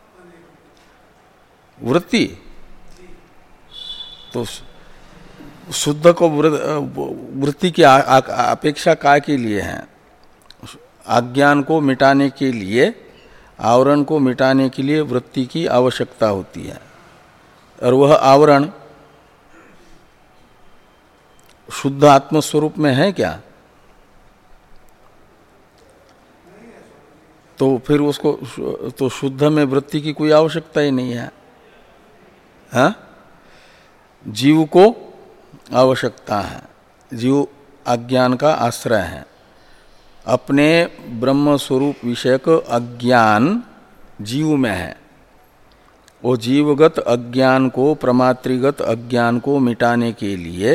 वृत्ति तो शुद्ध को वृत्ति की अपेक्षा काय के लिए है? अज्ञान को मिटाने के लिए, आवरण को मिटाने के लिए वृत्ति की आवश्यकता होती है। और वह आवरण शुद्ध आत्मस्वरूप में है क्या? तो फिर उसको तो शुद्ध में वृत्ति की कोई आवश्यकता ही नहीं है। हाँ? जीव को आवश्यकता है। जीव अज्ञान का आश्रय है। अपने ब्रह्म स्वरूप विषयक अज्ञान जीव में है। वो जीवगत अज्ञान को, प्रमात्रिगत अज्ञान को मिटाने के लिए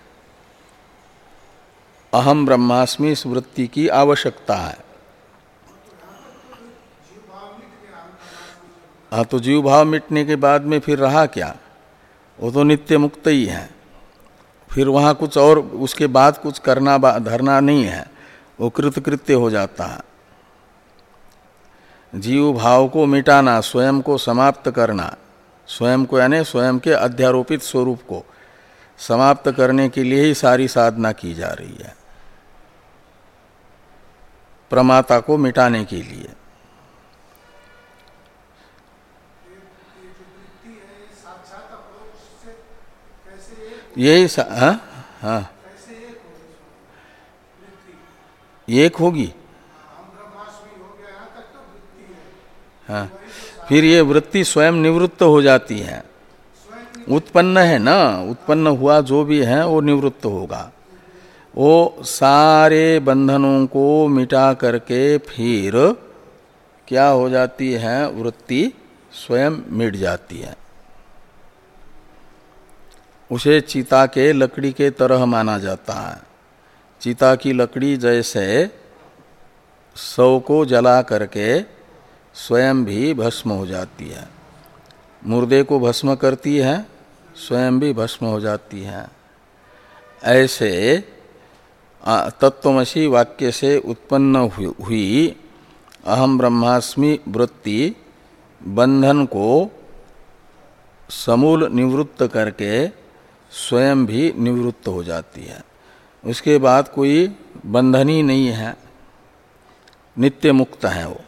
अहम ब्रह्मास्मि इस वृत्ति की आवश्यकता है। हाँ, तो जीव भाव मिटने के बाद में फिर रहा क्या? वो तो नित्य मुक्त ही है। फिर वहाँ कुछ और उसके बाद कुछ करना धरना नहीं है, वो कृतकृत्य हो जाता है। जीव भाव को मिटाना, स्वयं को समाप्त करना, स्वयं को यानी स्वयं के अध्यारोपित स्वरूप को समाप्त करने के लिए ही सारी साधना की जा रही है, प्रमाता को मिटाने के लिए। यही सा, हाँ हाँ एक होगी। हाँ, फिर ये वृत्ति स्वयं निवृत्त हो जाती है। उत्पन्न है ना, उत्पन्न हुआ जो भी है वो निवृत्त होगा। वो सारे बंधनों को मिटा करके फिर क्या हो जाती है? वृत्ति स्वयं मिट जाती है। उसे चिता के लकड़ी के तरह माना जाता है। चिता की लकड़ी जैसे शव को जला करके स्वयं भी भस्म हो जाती है, मुर्दे को भस्म करती है, स्वयं भी भस्म हो जाती है। ऐसे तत्वमसि वाक्य से उत्पन्न हुई अहम ब्रह्मास्मि वृत्ति बंधन को समूल निवृत्त करके स्वयं भी निवृत्त हो जाती है। उसके बाद कोई बंधन ही नहीं है, नित्य मुक्त है वो।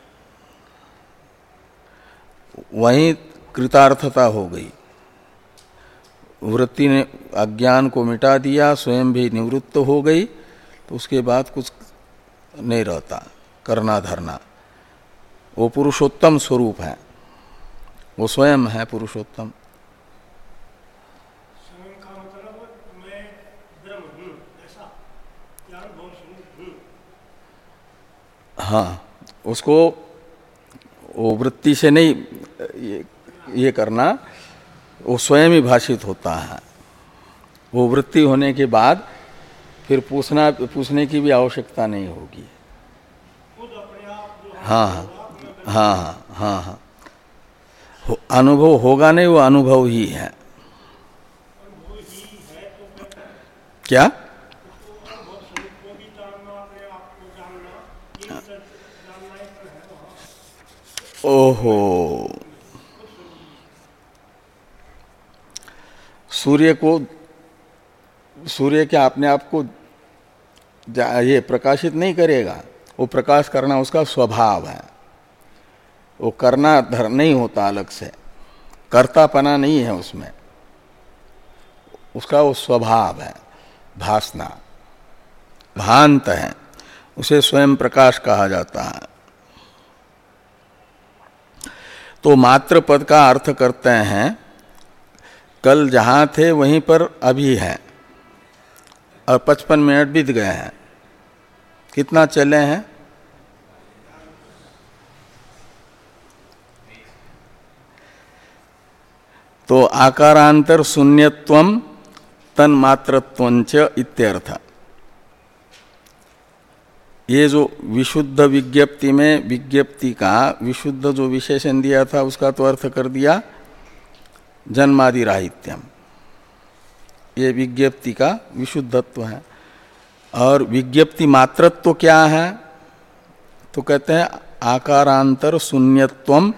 वहीं कृतार्थता हो गई। वृत्ति ने अज्ञान को मिटा दिया, स्वयं भी निवृत्त हो गई, तो उसके बाद कुछ नहीं रहता करना धरना। वो पुरुषोत्तम स्वरूप है, वो स्वयं है पुरुषोत्तम। हाँ, उसको वो वृत्ति से नहीं ये, ये करना, वो स्वयं ही भाषित होता है। वो वृत्ति होने के बाद फिर पूछना पूछने की भी आवश्यकता नहीं होगी। हाँ हाँ हाँ हाँ हाँ, हो, अनुभव होगा नहीं, वो अनुभव ही है। क्या? ओहो, सूर्य को सूर्य क्या अपने आप को ये प्रकाशित नहीं करेगा? वो प्रकाश करना उसका स्वभाव है। वो करना धर्म नहीं होता, अलग से कर्तापना नहीं है उसमें, उसका वो स्वभाव है, भासना, भांत है, उसे स्वयं प्रकाश कहा जाता है। तो मात्र पद का अर्थ करते हैं कल जहां थे वहीं पर अभी है, और पचपन मिनट बीत गए हैं। कितना चले हैं? तो आकारांतर शून्यत्वम तन्मात्रत्वंच इत्यर्थ। ये जो विशुद्ध विज्ञप्ति में विज्ञप्ति का विशुद्ध जो विशेषण दिया था उसका तो अर्थ कर दिया जन्मादि राहित्यम। ये विज्ञप्ति का विशुद्धत्व है। और विज्ञप्ति मात्रत्व क्या है? तो कहते हैं आकारांतर शून्यत्वम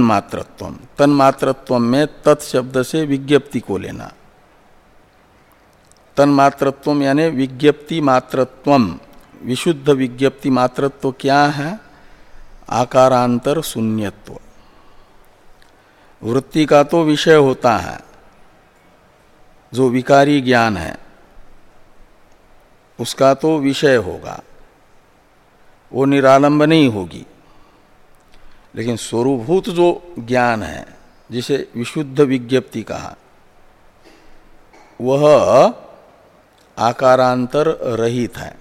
तन्मात्रत्वम। तन्मात्रत्वम में तत् शब्द से विज्ञप्ति को लेना। तन्मात्रत्वम यानी विज्ञप्ति मात्रत्वम, विशुद्ध विज्ञप्ति मात्रत्व क्या है? आकारांतर शून्यत्व। वृत्ति का तो विषय होता है, जो विकारी ज्ञान है उसका तो विषय होगा, वो निरालंब नहीं होगी। लेकिन स्वरूभूत जो ज्ञान है जिसे विशुद्ध विज्ञप्ति कहा, वह आकारांतर रहित है,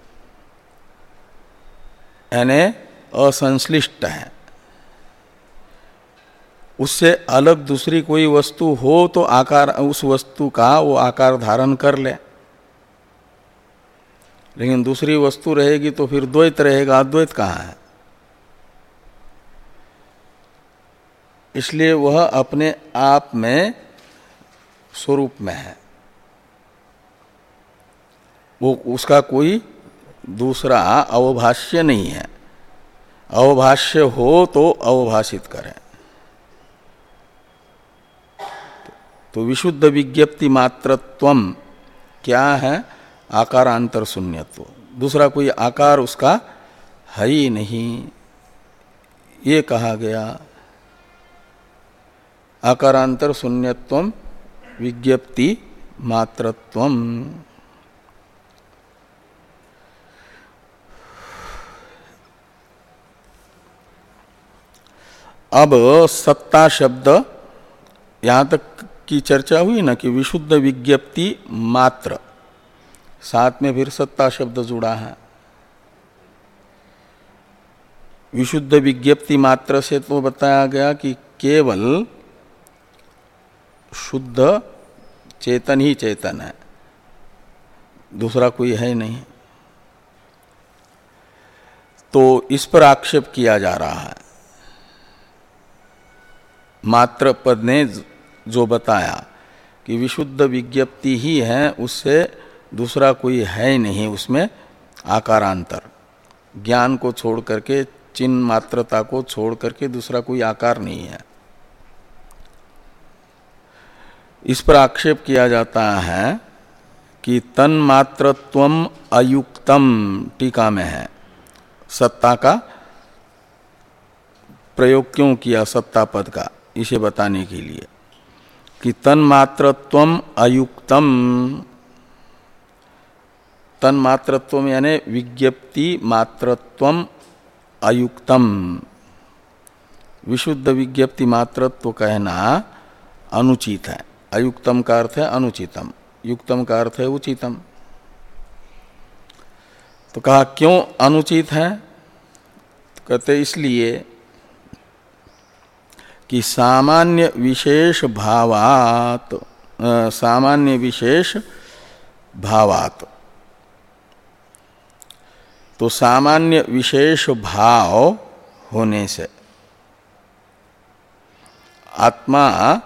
यानी असंश्लिष्ट है। उससे अलग दूसरी कोई वस्तु हो तो आकार, उस वस्तु का वो आकार धारण कर ले, लेकिन दूसरी वस्तु रहेगी तो फिर द्वैत रहेगा, अद्वैत कहाँ है? इसलिए वह अपने आप में स्वरूप में है, वो उसका कोई दूसरा अवभाष्य नहीं है। अवभाष्य हो तो अवभाषित करें। तो विशुद्ध विज्ञप्ति मात्रत्वम क्या है? आकारांतर शून्यत्व, दूसरा कोई आकार उसका है ही नहीं, ये कहा गया। आकारांतर शून्यत्वम विज्ञप्ति मात्रत्वम। अब सत्ता शब्द, यहां तक की चर्चा हुई ना कि विशुद्ध विज्ञप्ति मात्र, साथ में फिर सत्ता शब्द जुड़ा है। विशुद्ध विज्ञप्ति मात्र से तो बताया गया कि केवल शुद्ध चेतन ही चेतन है, दूसरा कोई है नहीं। तो इस पर आक्षेप किया जा रहा है। मात्र पद ने जो बताया कि विशुद्ध विज्ञप्ति ही है, उससे दूसरा कोई है नहीं, उसमें आकारांतर, ज्ञान को छोड़ करके, चिन्ह मात्रता को छोड़ करके दूसरा कोई आकार नहीं है। इस पर आक्षेप किया जाता है कि तन्मात्रत्वम अयुक्तम, टीका में है, सत्ता का प्रयोग क्यों किया सत्ता पद का, इसे बताने के लिए कि तन्मात्रत्वम अयुक्तम, तन्मात्रत्वम यानी विज्ञप्ति मात्रत्वम अयुक्तम, विशुद्ध विज्ञप्ति मात्रत्व कहना अनुचित है। अयुक्तम का अर्थ है अनुचितम, युक्तम का अर्थ है उचितम। तो कहा क्यों अनुचित है? तो कहते इसलिए कि सामान्य विशेष भावात, सामान्य विशेष भावात, तो सामान्य विशेष भाव होने से आत्मा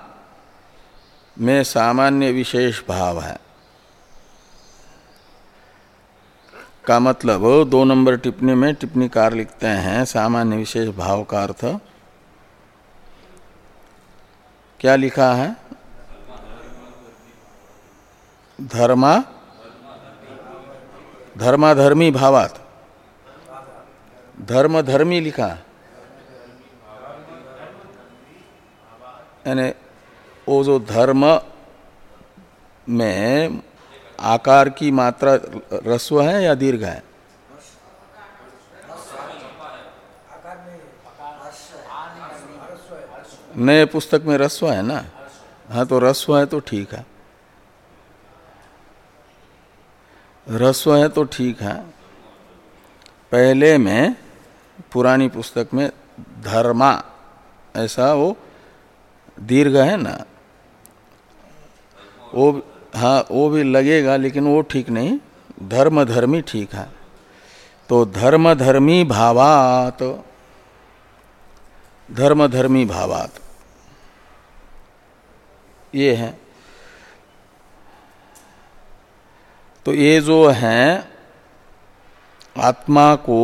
में सामान्य विशेष भाव है का मतलब, दो नंबर टिप्पणी में टिप्पणीकार लिखते हैं सामान्य विशेष भाव का अर्थ क्या लिखा है? धर्मा धर्माधर्मी भावात, धर्म धर्मी लिखा, यानी वो जो धर्म में आकार की मात्रा रस्व है या दीर्घ है? नए पुस्तक में रस्व है ना? हाँ, तो रस्व है तो ठीक है, रस्व है तो ठीक है। पहले में पुरानी पुस्तक में धर्मा ऐसा वो दीर्घ है ना, वो हाँ वो भी लगेगा, लेकिन वो ठीक नहीं, धर्म धर्मी ठीक है। तो धर्म धर्मी भावात, धर्म धर्मी भावात ये है। तो ये जो है आत्मा को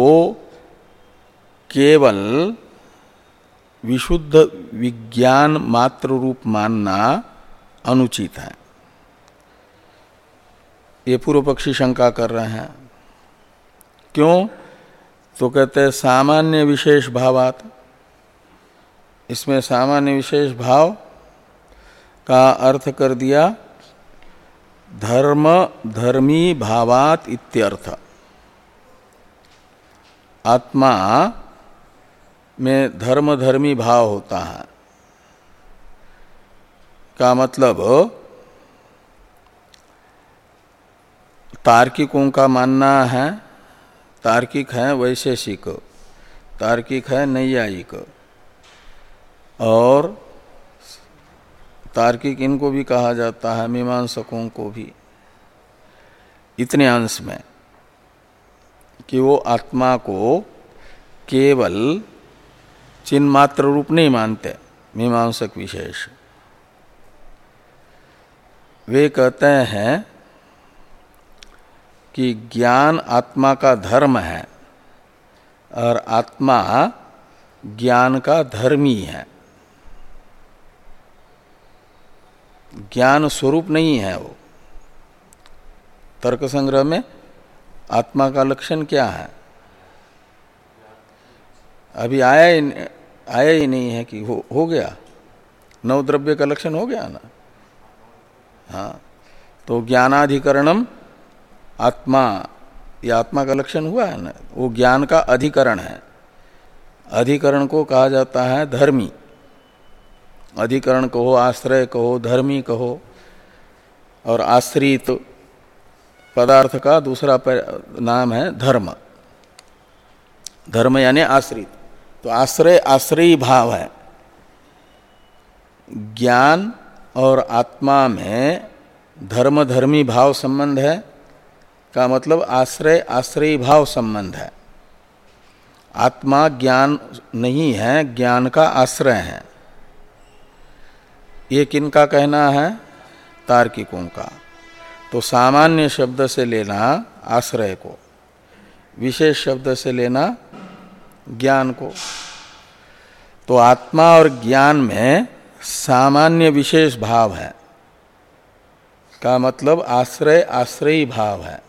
केवल विशुद्ध विज्ञान मात्र रूप मानना अनुचित है। ये पूर्व पक्षी शंका कर रहे हैं। क्यों? तो कहते हैं सामान्य विशेष भावात। इसमें सामान्य विशेष भाव का अर्थ कर दिया धर्म धर्मी भावात इत्यर्थ। आत्मा में धर्म धर्मी भाव होता है का मतलब तार्किकों का मानना है, तार्किक है वैशेषिक, तार्किक है नैयायिक, और तार्किक इनको भी कहा जाता है, मीमांसकों को भी, इतने अंश में कि वो आत्मा को केवल चिन्ह मात्र रूप नहीं मानते मीमांसक विशेष। वे कहते हैं कि ज्ञान आत्मा का धर्म है और आत्मा ज्ञान का धर्मी है। ज्ञान स्वरूप नहीं है वो। तर्क संग्रह में आत्मा का लक्षण क्या है? अभी आया ही आया ही नहीं है कि हो, हो गया। नव द्रव्य का लक्षण हो गया ना। हाँ, तो ज्ञानाधिकरणम आत्मा, ये आत्मा का लक्षण हुआ है ना। वो ज्ञान का अधिकरण है। अधिकरण को कहा जाता है धर्मी। अधिकरण कहो, आश्रय कहो, धर्मी कहो। और आश्रित पदार्थ का दूसरा नाम है धर्म। धर्म यानी आश्रित। तो आश्रय आश्रयी भाव है। ज्ञान और आत्मा में धर्म धर्मी भाव संबंध है का मतलब आश्रय आश्रयी भाव संबंध है। आत्मा ज्ञान नहीं है, ज्ञान का आश्रय है। ये किनका कहना है? तार्किकों का। तो सामान्य शब्द से लेना आश्रय को, विशेष शब्द से लेना ज्ञान को। तो आत्मा और ज्ञान में सामान्य विशेष भाव है का मतलब आश्रय आश्रयी भाव है।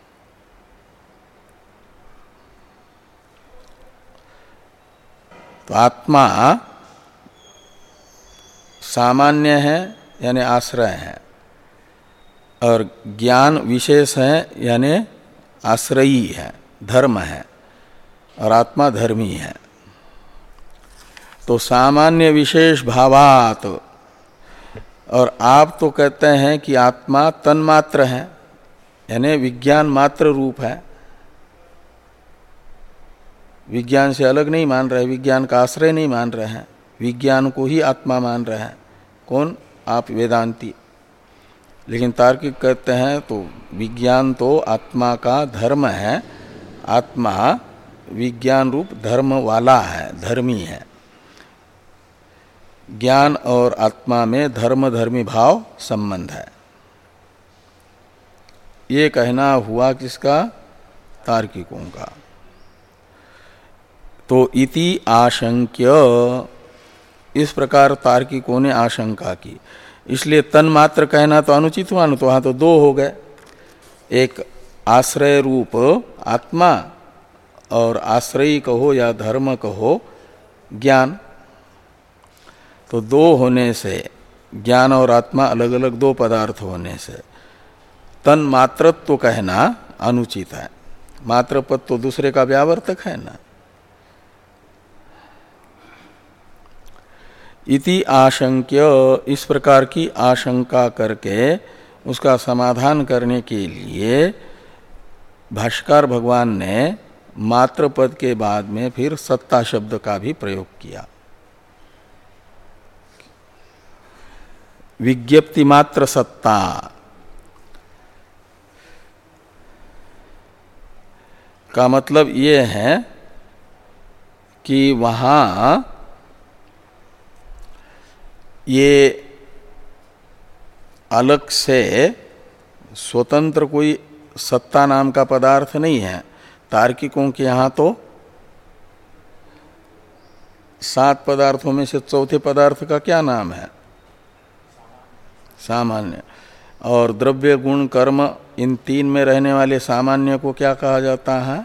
तो आत्मा सामान्य है यानी आश्रय है, और ज्ञान विशेष है यानी आश्रयी है, धर्म है, और आत्मा धर्मी है। तो सामान्य विशेष भावात, और आप तो कहते हैं कि आत्मा तन्मात्र है यानी विज्ञान मात्र रूप है। विज्ञान से अलग नहीं मान रहे, विज्ञान का आश्रय नहीं मान रहे हैं, विज्ञान को ही आत्मा मान रहे हैं। कौन? आप वेदांती। लेकिन तार्किक कहते हैं तो विज्ञान तो आत्मा का धर्म है, आत्मा विज्ञान रूप धर्म वाला है, धर्मी है। ज्ञान और आत्मा में धर्म धर्मी भाव संबंध है। ये कहना हुआ किसका? तार्किकों का। तो इति आशंक्य, इस प्रकार तार्किकों ने आशंका की। इसलिए तन्मात्र कहना तो अनुचित हुआ न, तो वहां तो दो हो गए, एक आश्रय रूप आत्मा और आश्रयी कहो या धर्म कहो ज्ञान। तो दो होने से, ज्ञान और आत्मा अलग अलग दो पदार्थ होने से तन्मात्रत्व तो कहना अनुचित है। मात्रपद तो दूसरे का व्यावर्तक है ना। इति आशंक्य, इस प्रकार की आशंका करके उसका समाधान करने के लिए भाष्कर भगवान ने मात्र पद के बाद में फिर सत्ता शब्द का भी प्रयोग किया। विज्ञप्ति मात्र सत्ता का मतलब ये है कि वहां ये अलग से स्वतंत्र कोई सत्ता नाम का पदार्थ नहीं है। तार्किकों के यहाँ तो सात पदार्थों में से चौथे पदार्थ का क्या नाम है? सामान्य। और द्रव्य गुण कर्म इन तीन में रहने वाले सामान्य को क्या कहा जाता है?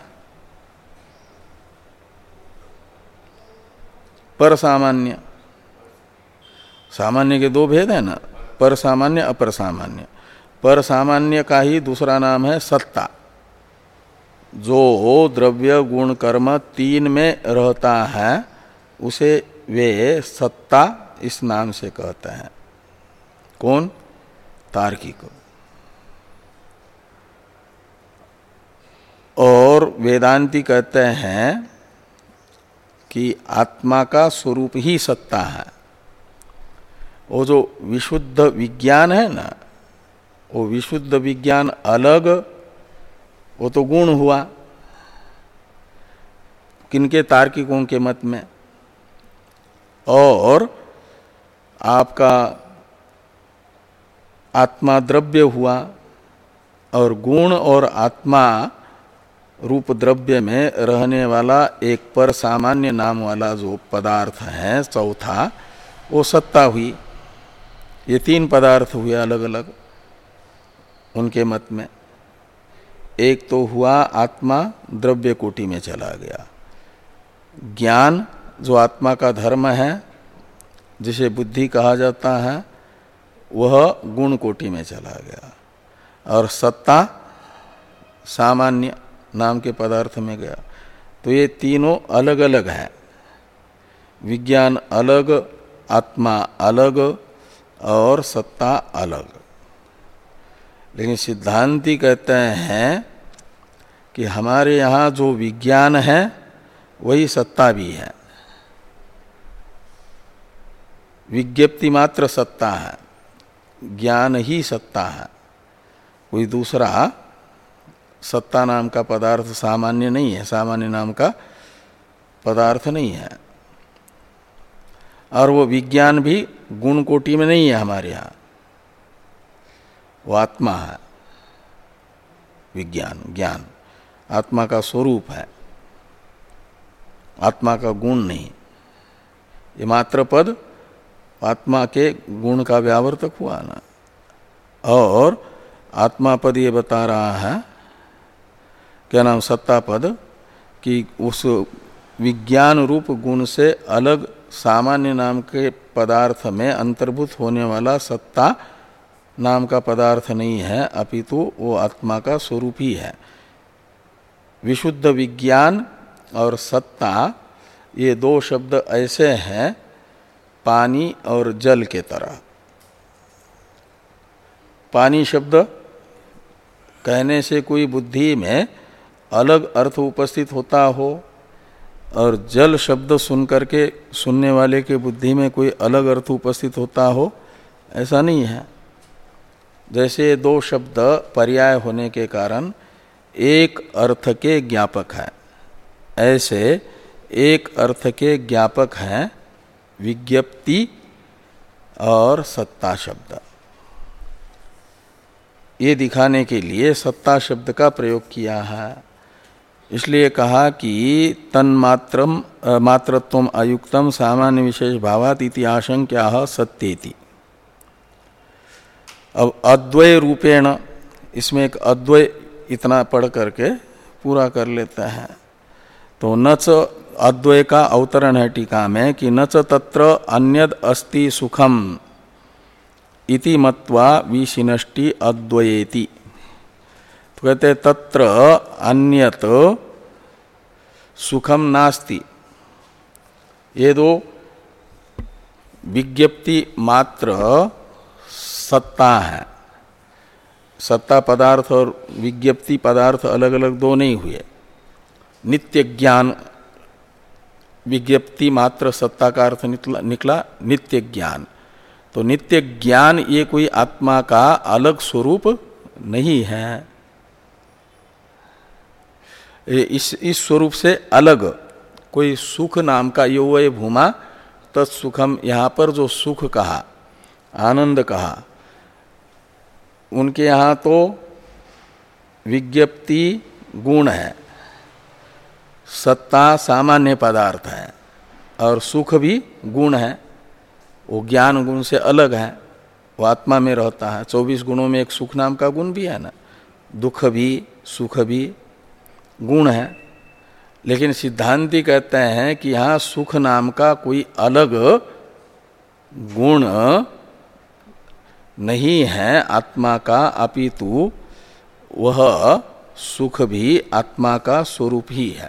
पर सामान्य। सामान्य के दो भेद है ना, पर सामान्य अपर सामान्य। पर सामान्य का ही दूसरा नाम है सत्ता। जो द्रव्य गुण कर्म तीन में रहता है उसे वे सत्ता इस नाम से कहते हैं। कौन? तार्किक। और वेदांती कहते हैं कि आत्मा का स्वरूप ही सत्ता है। वो जो विशुद्ध विज्ञान है ना, वो विशुद्ध विज्ञान अलग, वो तो गुण हुआ किनके? तार्किकों के मत में। और आपका आत्मा द्रव्य हुआ, और गुण और आत्मा रूप द्रव्य में रहने वाला एक पर सामान्य नाम वाला जो पदार्थ है चौथा, वो सत्ता हुई। ये तीन पदार्थ हुए अलग अलग उनके मत में। एक तो हुआ आत्मा द्रव्य कोटि में चला गया, ज्ञान जो आत्मा का धर्म है जिसे बुद्धि कहा जाता है वह गुण कोटि में चला गया, और सत्ता सामान्य नाम के पदार्थ में गया। तो ये तीनों अलग अलग हैं, विज्ञान अलग, आत्मा अलग और सत्ता अलग। लेकिन सिद्धांती कहते हैं कि हमारे यहाँ जो विज्ञान है वही सत्ता भी है। विज्ञप्ति मात्र सत्ता है, ज्ञान ही सत्ता है। कोई दूसरा सत्ता नाम का पदार्थ सामान्य नहीं है, सामान्य नाम का पदार्थ नहीं है। और वो विज्ञान भी गुण कोटि में नहीं है हमारे यहाँ, वो आत्मा है। विज्ञान ज्ञान आत्मा का स्वरूप है, आत्मा का गुण नहीं। ये मात्र पद आत्मा के गुण का व्यावर्तक हुआ ना। और आत्मा पद ये बता रहा है, क्या नाम, सत्ता पद, कि उस विज्ञान रूप गुण से अलग सामान्य नाम के पदार्थ में अंतर्भूत होने वाला सत्ता नाम का पदार्थ नहीं है, अपितु वो आत्मा का स्वरूप ही है। विशुद्ध विज्ञान और सत्ता ये दो शब्द ऐसे हैं पानी और जल के तरह। पानी शब्द कहने से कोई बुद्धि में अलग अर्थ उपस्थित होता हो, और जल शब्द सुन करके सुनने वाले के बुद्धि में कोई अलग अर्थ उपस्थित होता हो, ऐसा नहीं है। जैसे दो शब्द पर्याय होने के कारण एक अर्थ के ज्ञापक है, ऐसे एक अर्थ के ज्ञापक हैं विज्ञप्ति और सत्ता शब्द। ये दिखाने के लिए सत्ता शब्द का प्रयोग किया है। इसलिए कहा कि तन्मात्रम मात्रत्वम अयुक्तम सामान्य विशेष भावात इति आशंक्या सत्येति। अब अद्वय रूपेण, इसमें एक अद्वय इतना पढ़ करके पूरा कर लेता है। तो न च अद्वय का अवतरण है टीका में कि न च तत्र अन्यद अस्ति सुखम इति मत्वा विशिनष्टि अद्वयेति। तो कहते तत्र अन्यत सुखम नास्ति। ये दो विज्ञप्ति मात्र सत्ता है। सत्ता पदार्थ और विज्ञप्ति पदार्थ अलग अलग दो नहीं हुए। नित्य ज्ञान, विज्ञप्ति मात्र सत्ता का अर्थ निकला, निकला नित्य ज्ञान। तो नित्य ज्ञान ये कोई आत्मा का अलग स्वरूप नहीं है। इस इस स्वरूप से अलग कोई सुख नाम का यो वै भूमा तत्सुखम, यहाँ पर जो सुख कहा, आनंद कहा, उनके यहाँ तो विज्ञप्ति गुण है, सत्ता सामान्य पदार्थ है, और सुख भी गुण है, वो ज्ञान गुण से अलग है। वो आत्मा में रहता है। चौबीस गुणों में एक सुख नाम का गुण भी है ना, दुख भी सुख भी गुण है। लेकिन सिद्धांती कहते हैं कि यहाँ सुख नाम का कोई अलग गुण नहीं है आत्मा का, अपितु वह सुख भी आत्मा का स्वरूप ही है।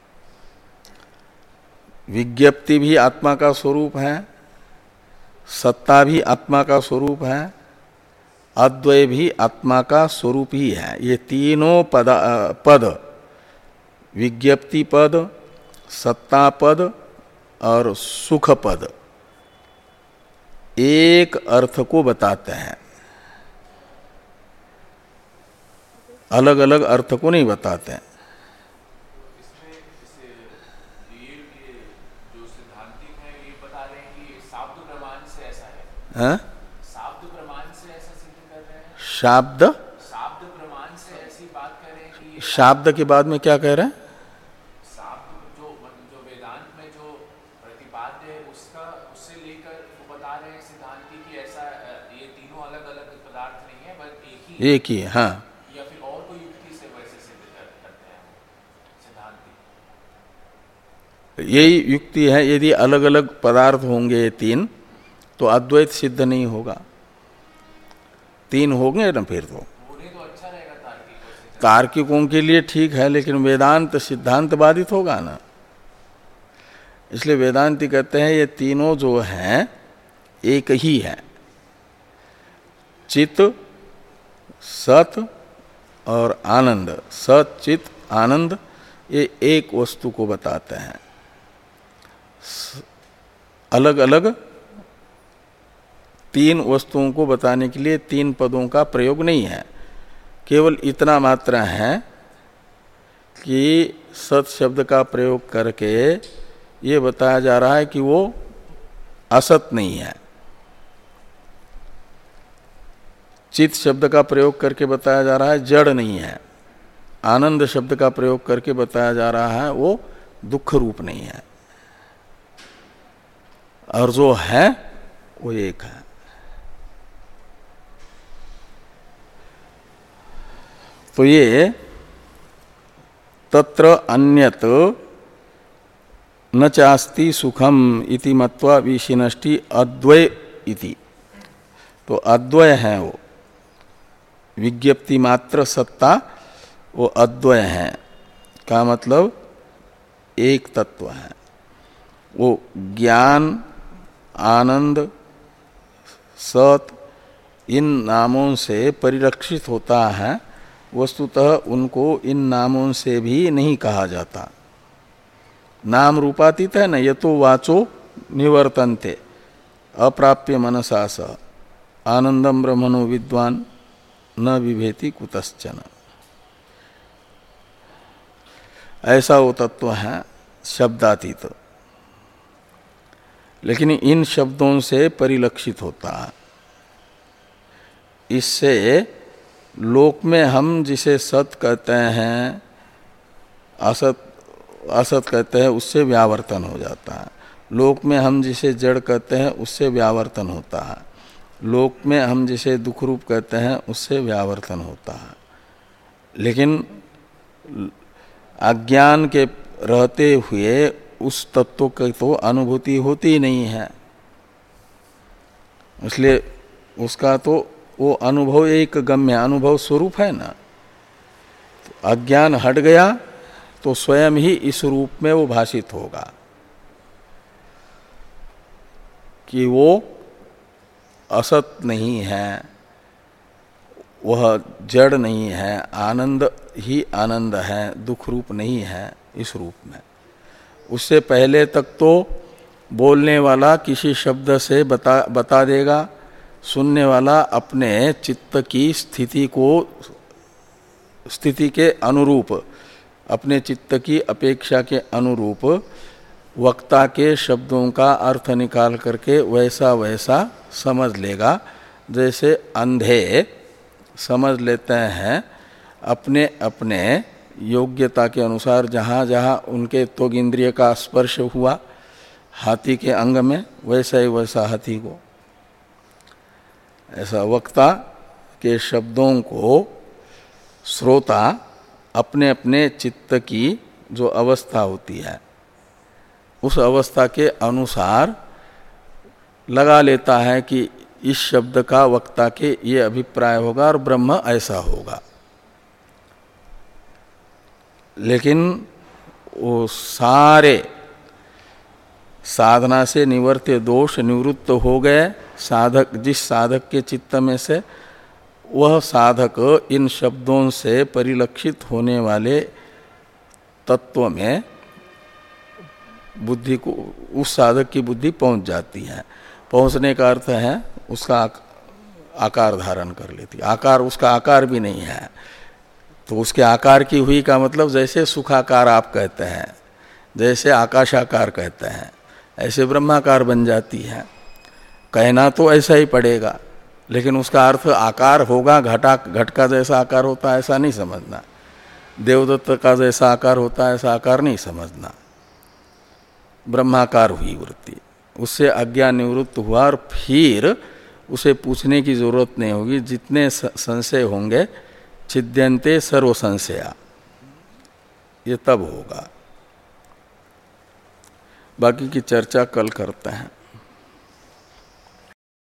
विज्ञप्ति भी आत्मा का स्वरूप है, सत्ता भी आत्मा का स्वरूप है, अद्वय भी आत्मा का स्वरूप ही है। ये तीनों पद पद विज्ञप्ति पद, सत्ता पद और सुख पद एक अर्थ को बताते हैं, अलग अलग अर्थ को नहीं बताते हैं। हाँ? शाब्द प्रमाण से ऐसा सिद्ध कर रहे हैं। शाब्द शाब्द प्रमाण से ऐसी बात कर रहे हैं कि शाब्द के बाद में क्या कह रहे हैं? शाब्द जो जो वेदांत में जो प्रतिपाद्य है उसका उससे लेकर वो बता रहे हैं सिद्धांती कि ऐसा ये तीनों अलग अलग पदार्थ नहीं है बल्कि एक ही एक ही है। हाँ, या फिर और कोई युक्ति से वैसे सिद्ध करते हैं सिद्धांती। यही युक्ति है, यदि अलग अलग पदार्थ होंगे ये तीन तो अद्वैत सिद्ध नहीं होगा। तीन होंगे ना फिर तो, तो अच्छा रहेगा तार्किकों तार्किकों के लिए ठीक है, लेकिन वेदांत सिद्धांत बाधित होगा ना। इसलिए वेदांती कहते हैं ये तीनों जो हैं एक ही है। चित, सत और आनंद, सत चित आनंद, ये एक वस्तु को बताते हैं। अलग अलग तीन वस्तुओं को बताने के लिए तीन पदों का प्रयोग नहीं है। केवल इतना मात्र है कि सत शब्द का प्रयोग करके ये बताया जा रहा है कि वो असत नहीं है। चित शब्द का प्रयोग करके बताया जा रहा है जड़ नहीं है। आनंद शब्द का प्रयोग करके बताया जा रहा है वो दुख रूप नहीं है। और जो है वो एक है। तो ये तत्र अन्यत न चास्ति सुखम इति मत्वा विशिनष्टि अद्वय इति। तो अद्वय है वो, विज्ञप्ति मात्र सत्ता वो अद्वय है का मतलब एक तत्व है। वो ज्ञान, आनंद, सत इन नामों से परिरक्षित होता है। वस्तुतः उनको इन नामों से भी नहीं कहा जाता। नाम रूपातीत है न, ये तो वाचो निवर्तन्ते अप्राप्य मनसा स आनंदम ब्रह्मणो विद्वान न विभेति कुतश्चन। ऐसा वो तत्व है शब्दातीत, लेकिन इन शब्दों से परिलक्षित होता है। इससे लोक में हम जिसे सत कहते हैं, असत असत कहते हैं, उससे व्यावर्तन हो जाता है। लोक में हम जिसे जड़ कहते हैं उससे व्यावर्तन होता है। लोक में हम जिसे दुख रूप कहते हैं उससे व्यावर्तन होता है। लेकिन अज्ञान के रहते हुए उस तत्व की तो अनुभूति होती नहीं है। इसलिए उसका तो वो अनुभव एक गम्य अनुभव स्वरूप है ना। तो अज्ञान हट गया तो स्वयं ही इस रूप में वो भाषित होगा कि वो असत नहीं है, वह जड़ नहीं है, आनंद ही आनंद है, दुख रूप नहीं है इस रूप में। उससे पहले तक तो बोलने वाला किसी शब्द से बता बता देगा, सुनने वाला अपने चित्त की स्थिति को स्थिति के अनुरूप, अपने चित्त की अपेक्षा के अनुरूप वक्ता के शब्दों का अर्थ निकाल करके वैसा वैसा समझ लेगा, जैसे अंधे समझ लेते हैं अपने अपने योग्यता के अनुसार। जहाँ जहाँ उनके त्वग इंद्रिय का स्पर्श हुआ हाथी के अंग में, वैसा ही वैसा हाथी को। ऐसा वक्ता के शब्दों को श्रोता अपने अपने चित्त की जो अवस्था होती है उस अवस्था के अनुसार लगा लेता है कि इस शब्द का वक्ता के ये अभिप्राय होगा और ब्रह्म ऐसा होगा। लेकिन वो सारे साधना से निवर्त्य दोष निवृत्त हो गए साधक जिस साधक के चित्त में से, वह साधक इन शब्दों से परिलक्षित होने वाले तत्व में बुद्धि को उस साधक की बुद्धि पहुंच जाती है। पहुंचने का अर्थ है उसका आकार धारण कर लेती। आकार उसका आकार भी नहीं है तो उसके आकार की हुई का मतलब जैसे सुखाकार आप कहते हैं, जैसे आकाशाकार कहते हैं, ऐसे ब्रह्माकार बन जाती है। कहना तो ऐसा ही पड़ेगा लेकिन उसका अर्थ आकार होगा, घटा घट का जैसा आकार होता है ऐसा नहीं समझना, देवदत्त का जैसा आकार होता है ऐसा आकार नहीं समझना। ब्रह्माकार हुई वृत्ति, उससे अज्ञान निवृत्त हुआ और फिर उसे पूछने की जरूरत नहीं होगी। जितने संशय होंगे छिद्यन्ते सर्व संशया, ये तब होगा। बाकी की चर्चा कल करते हैं।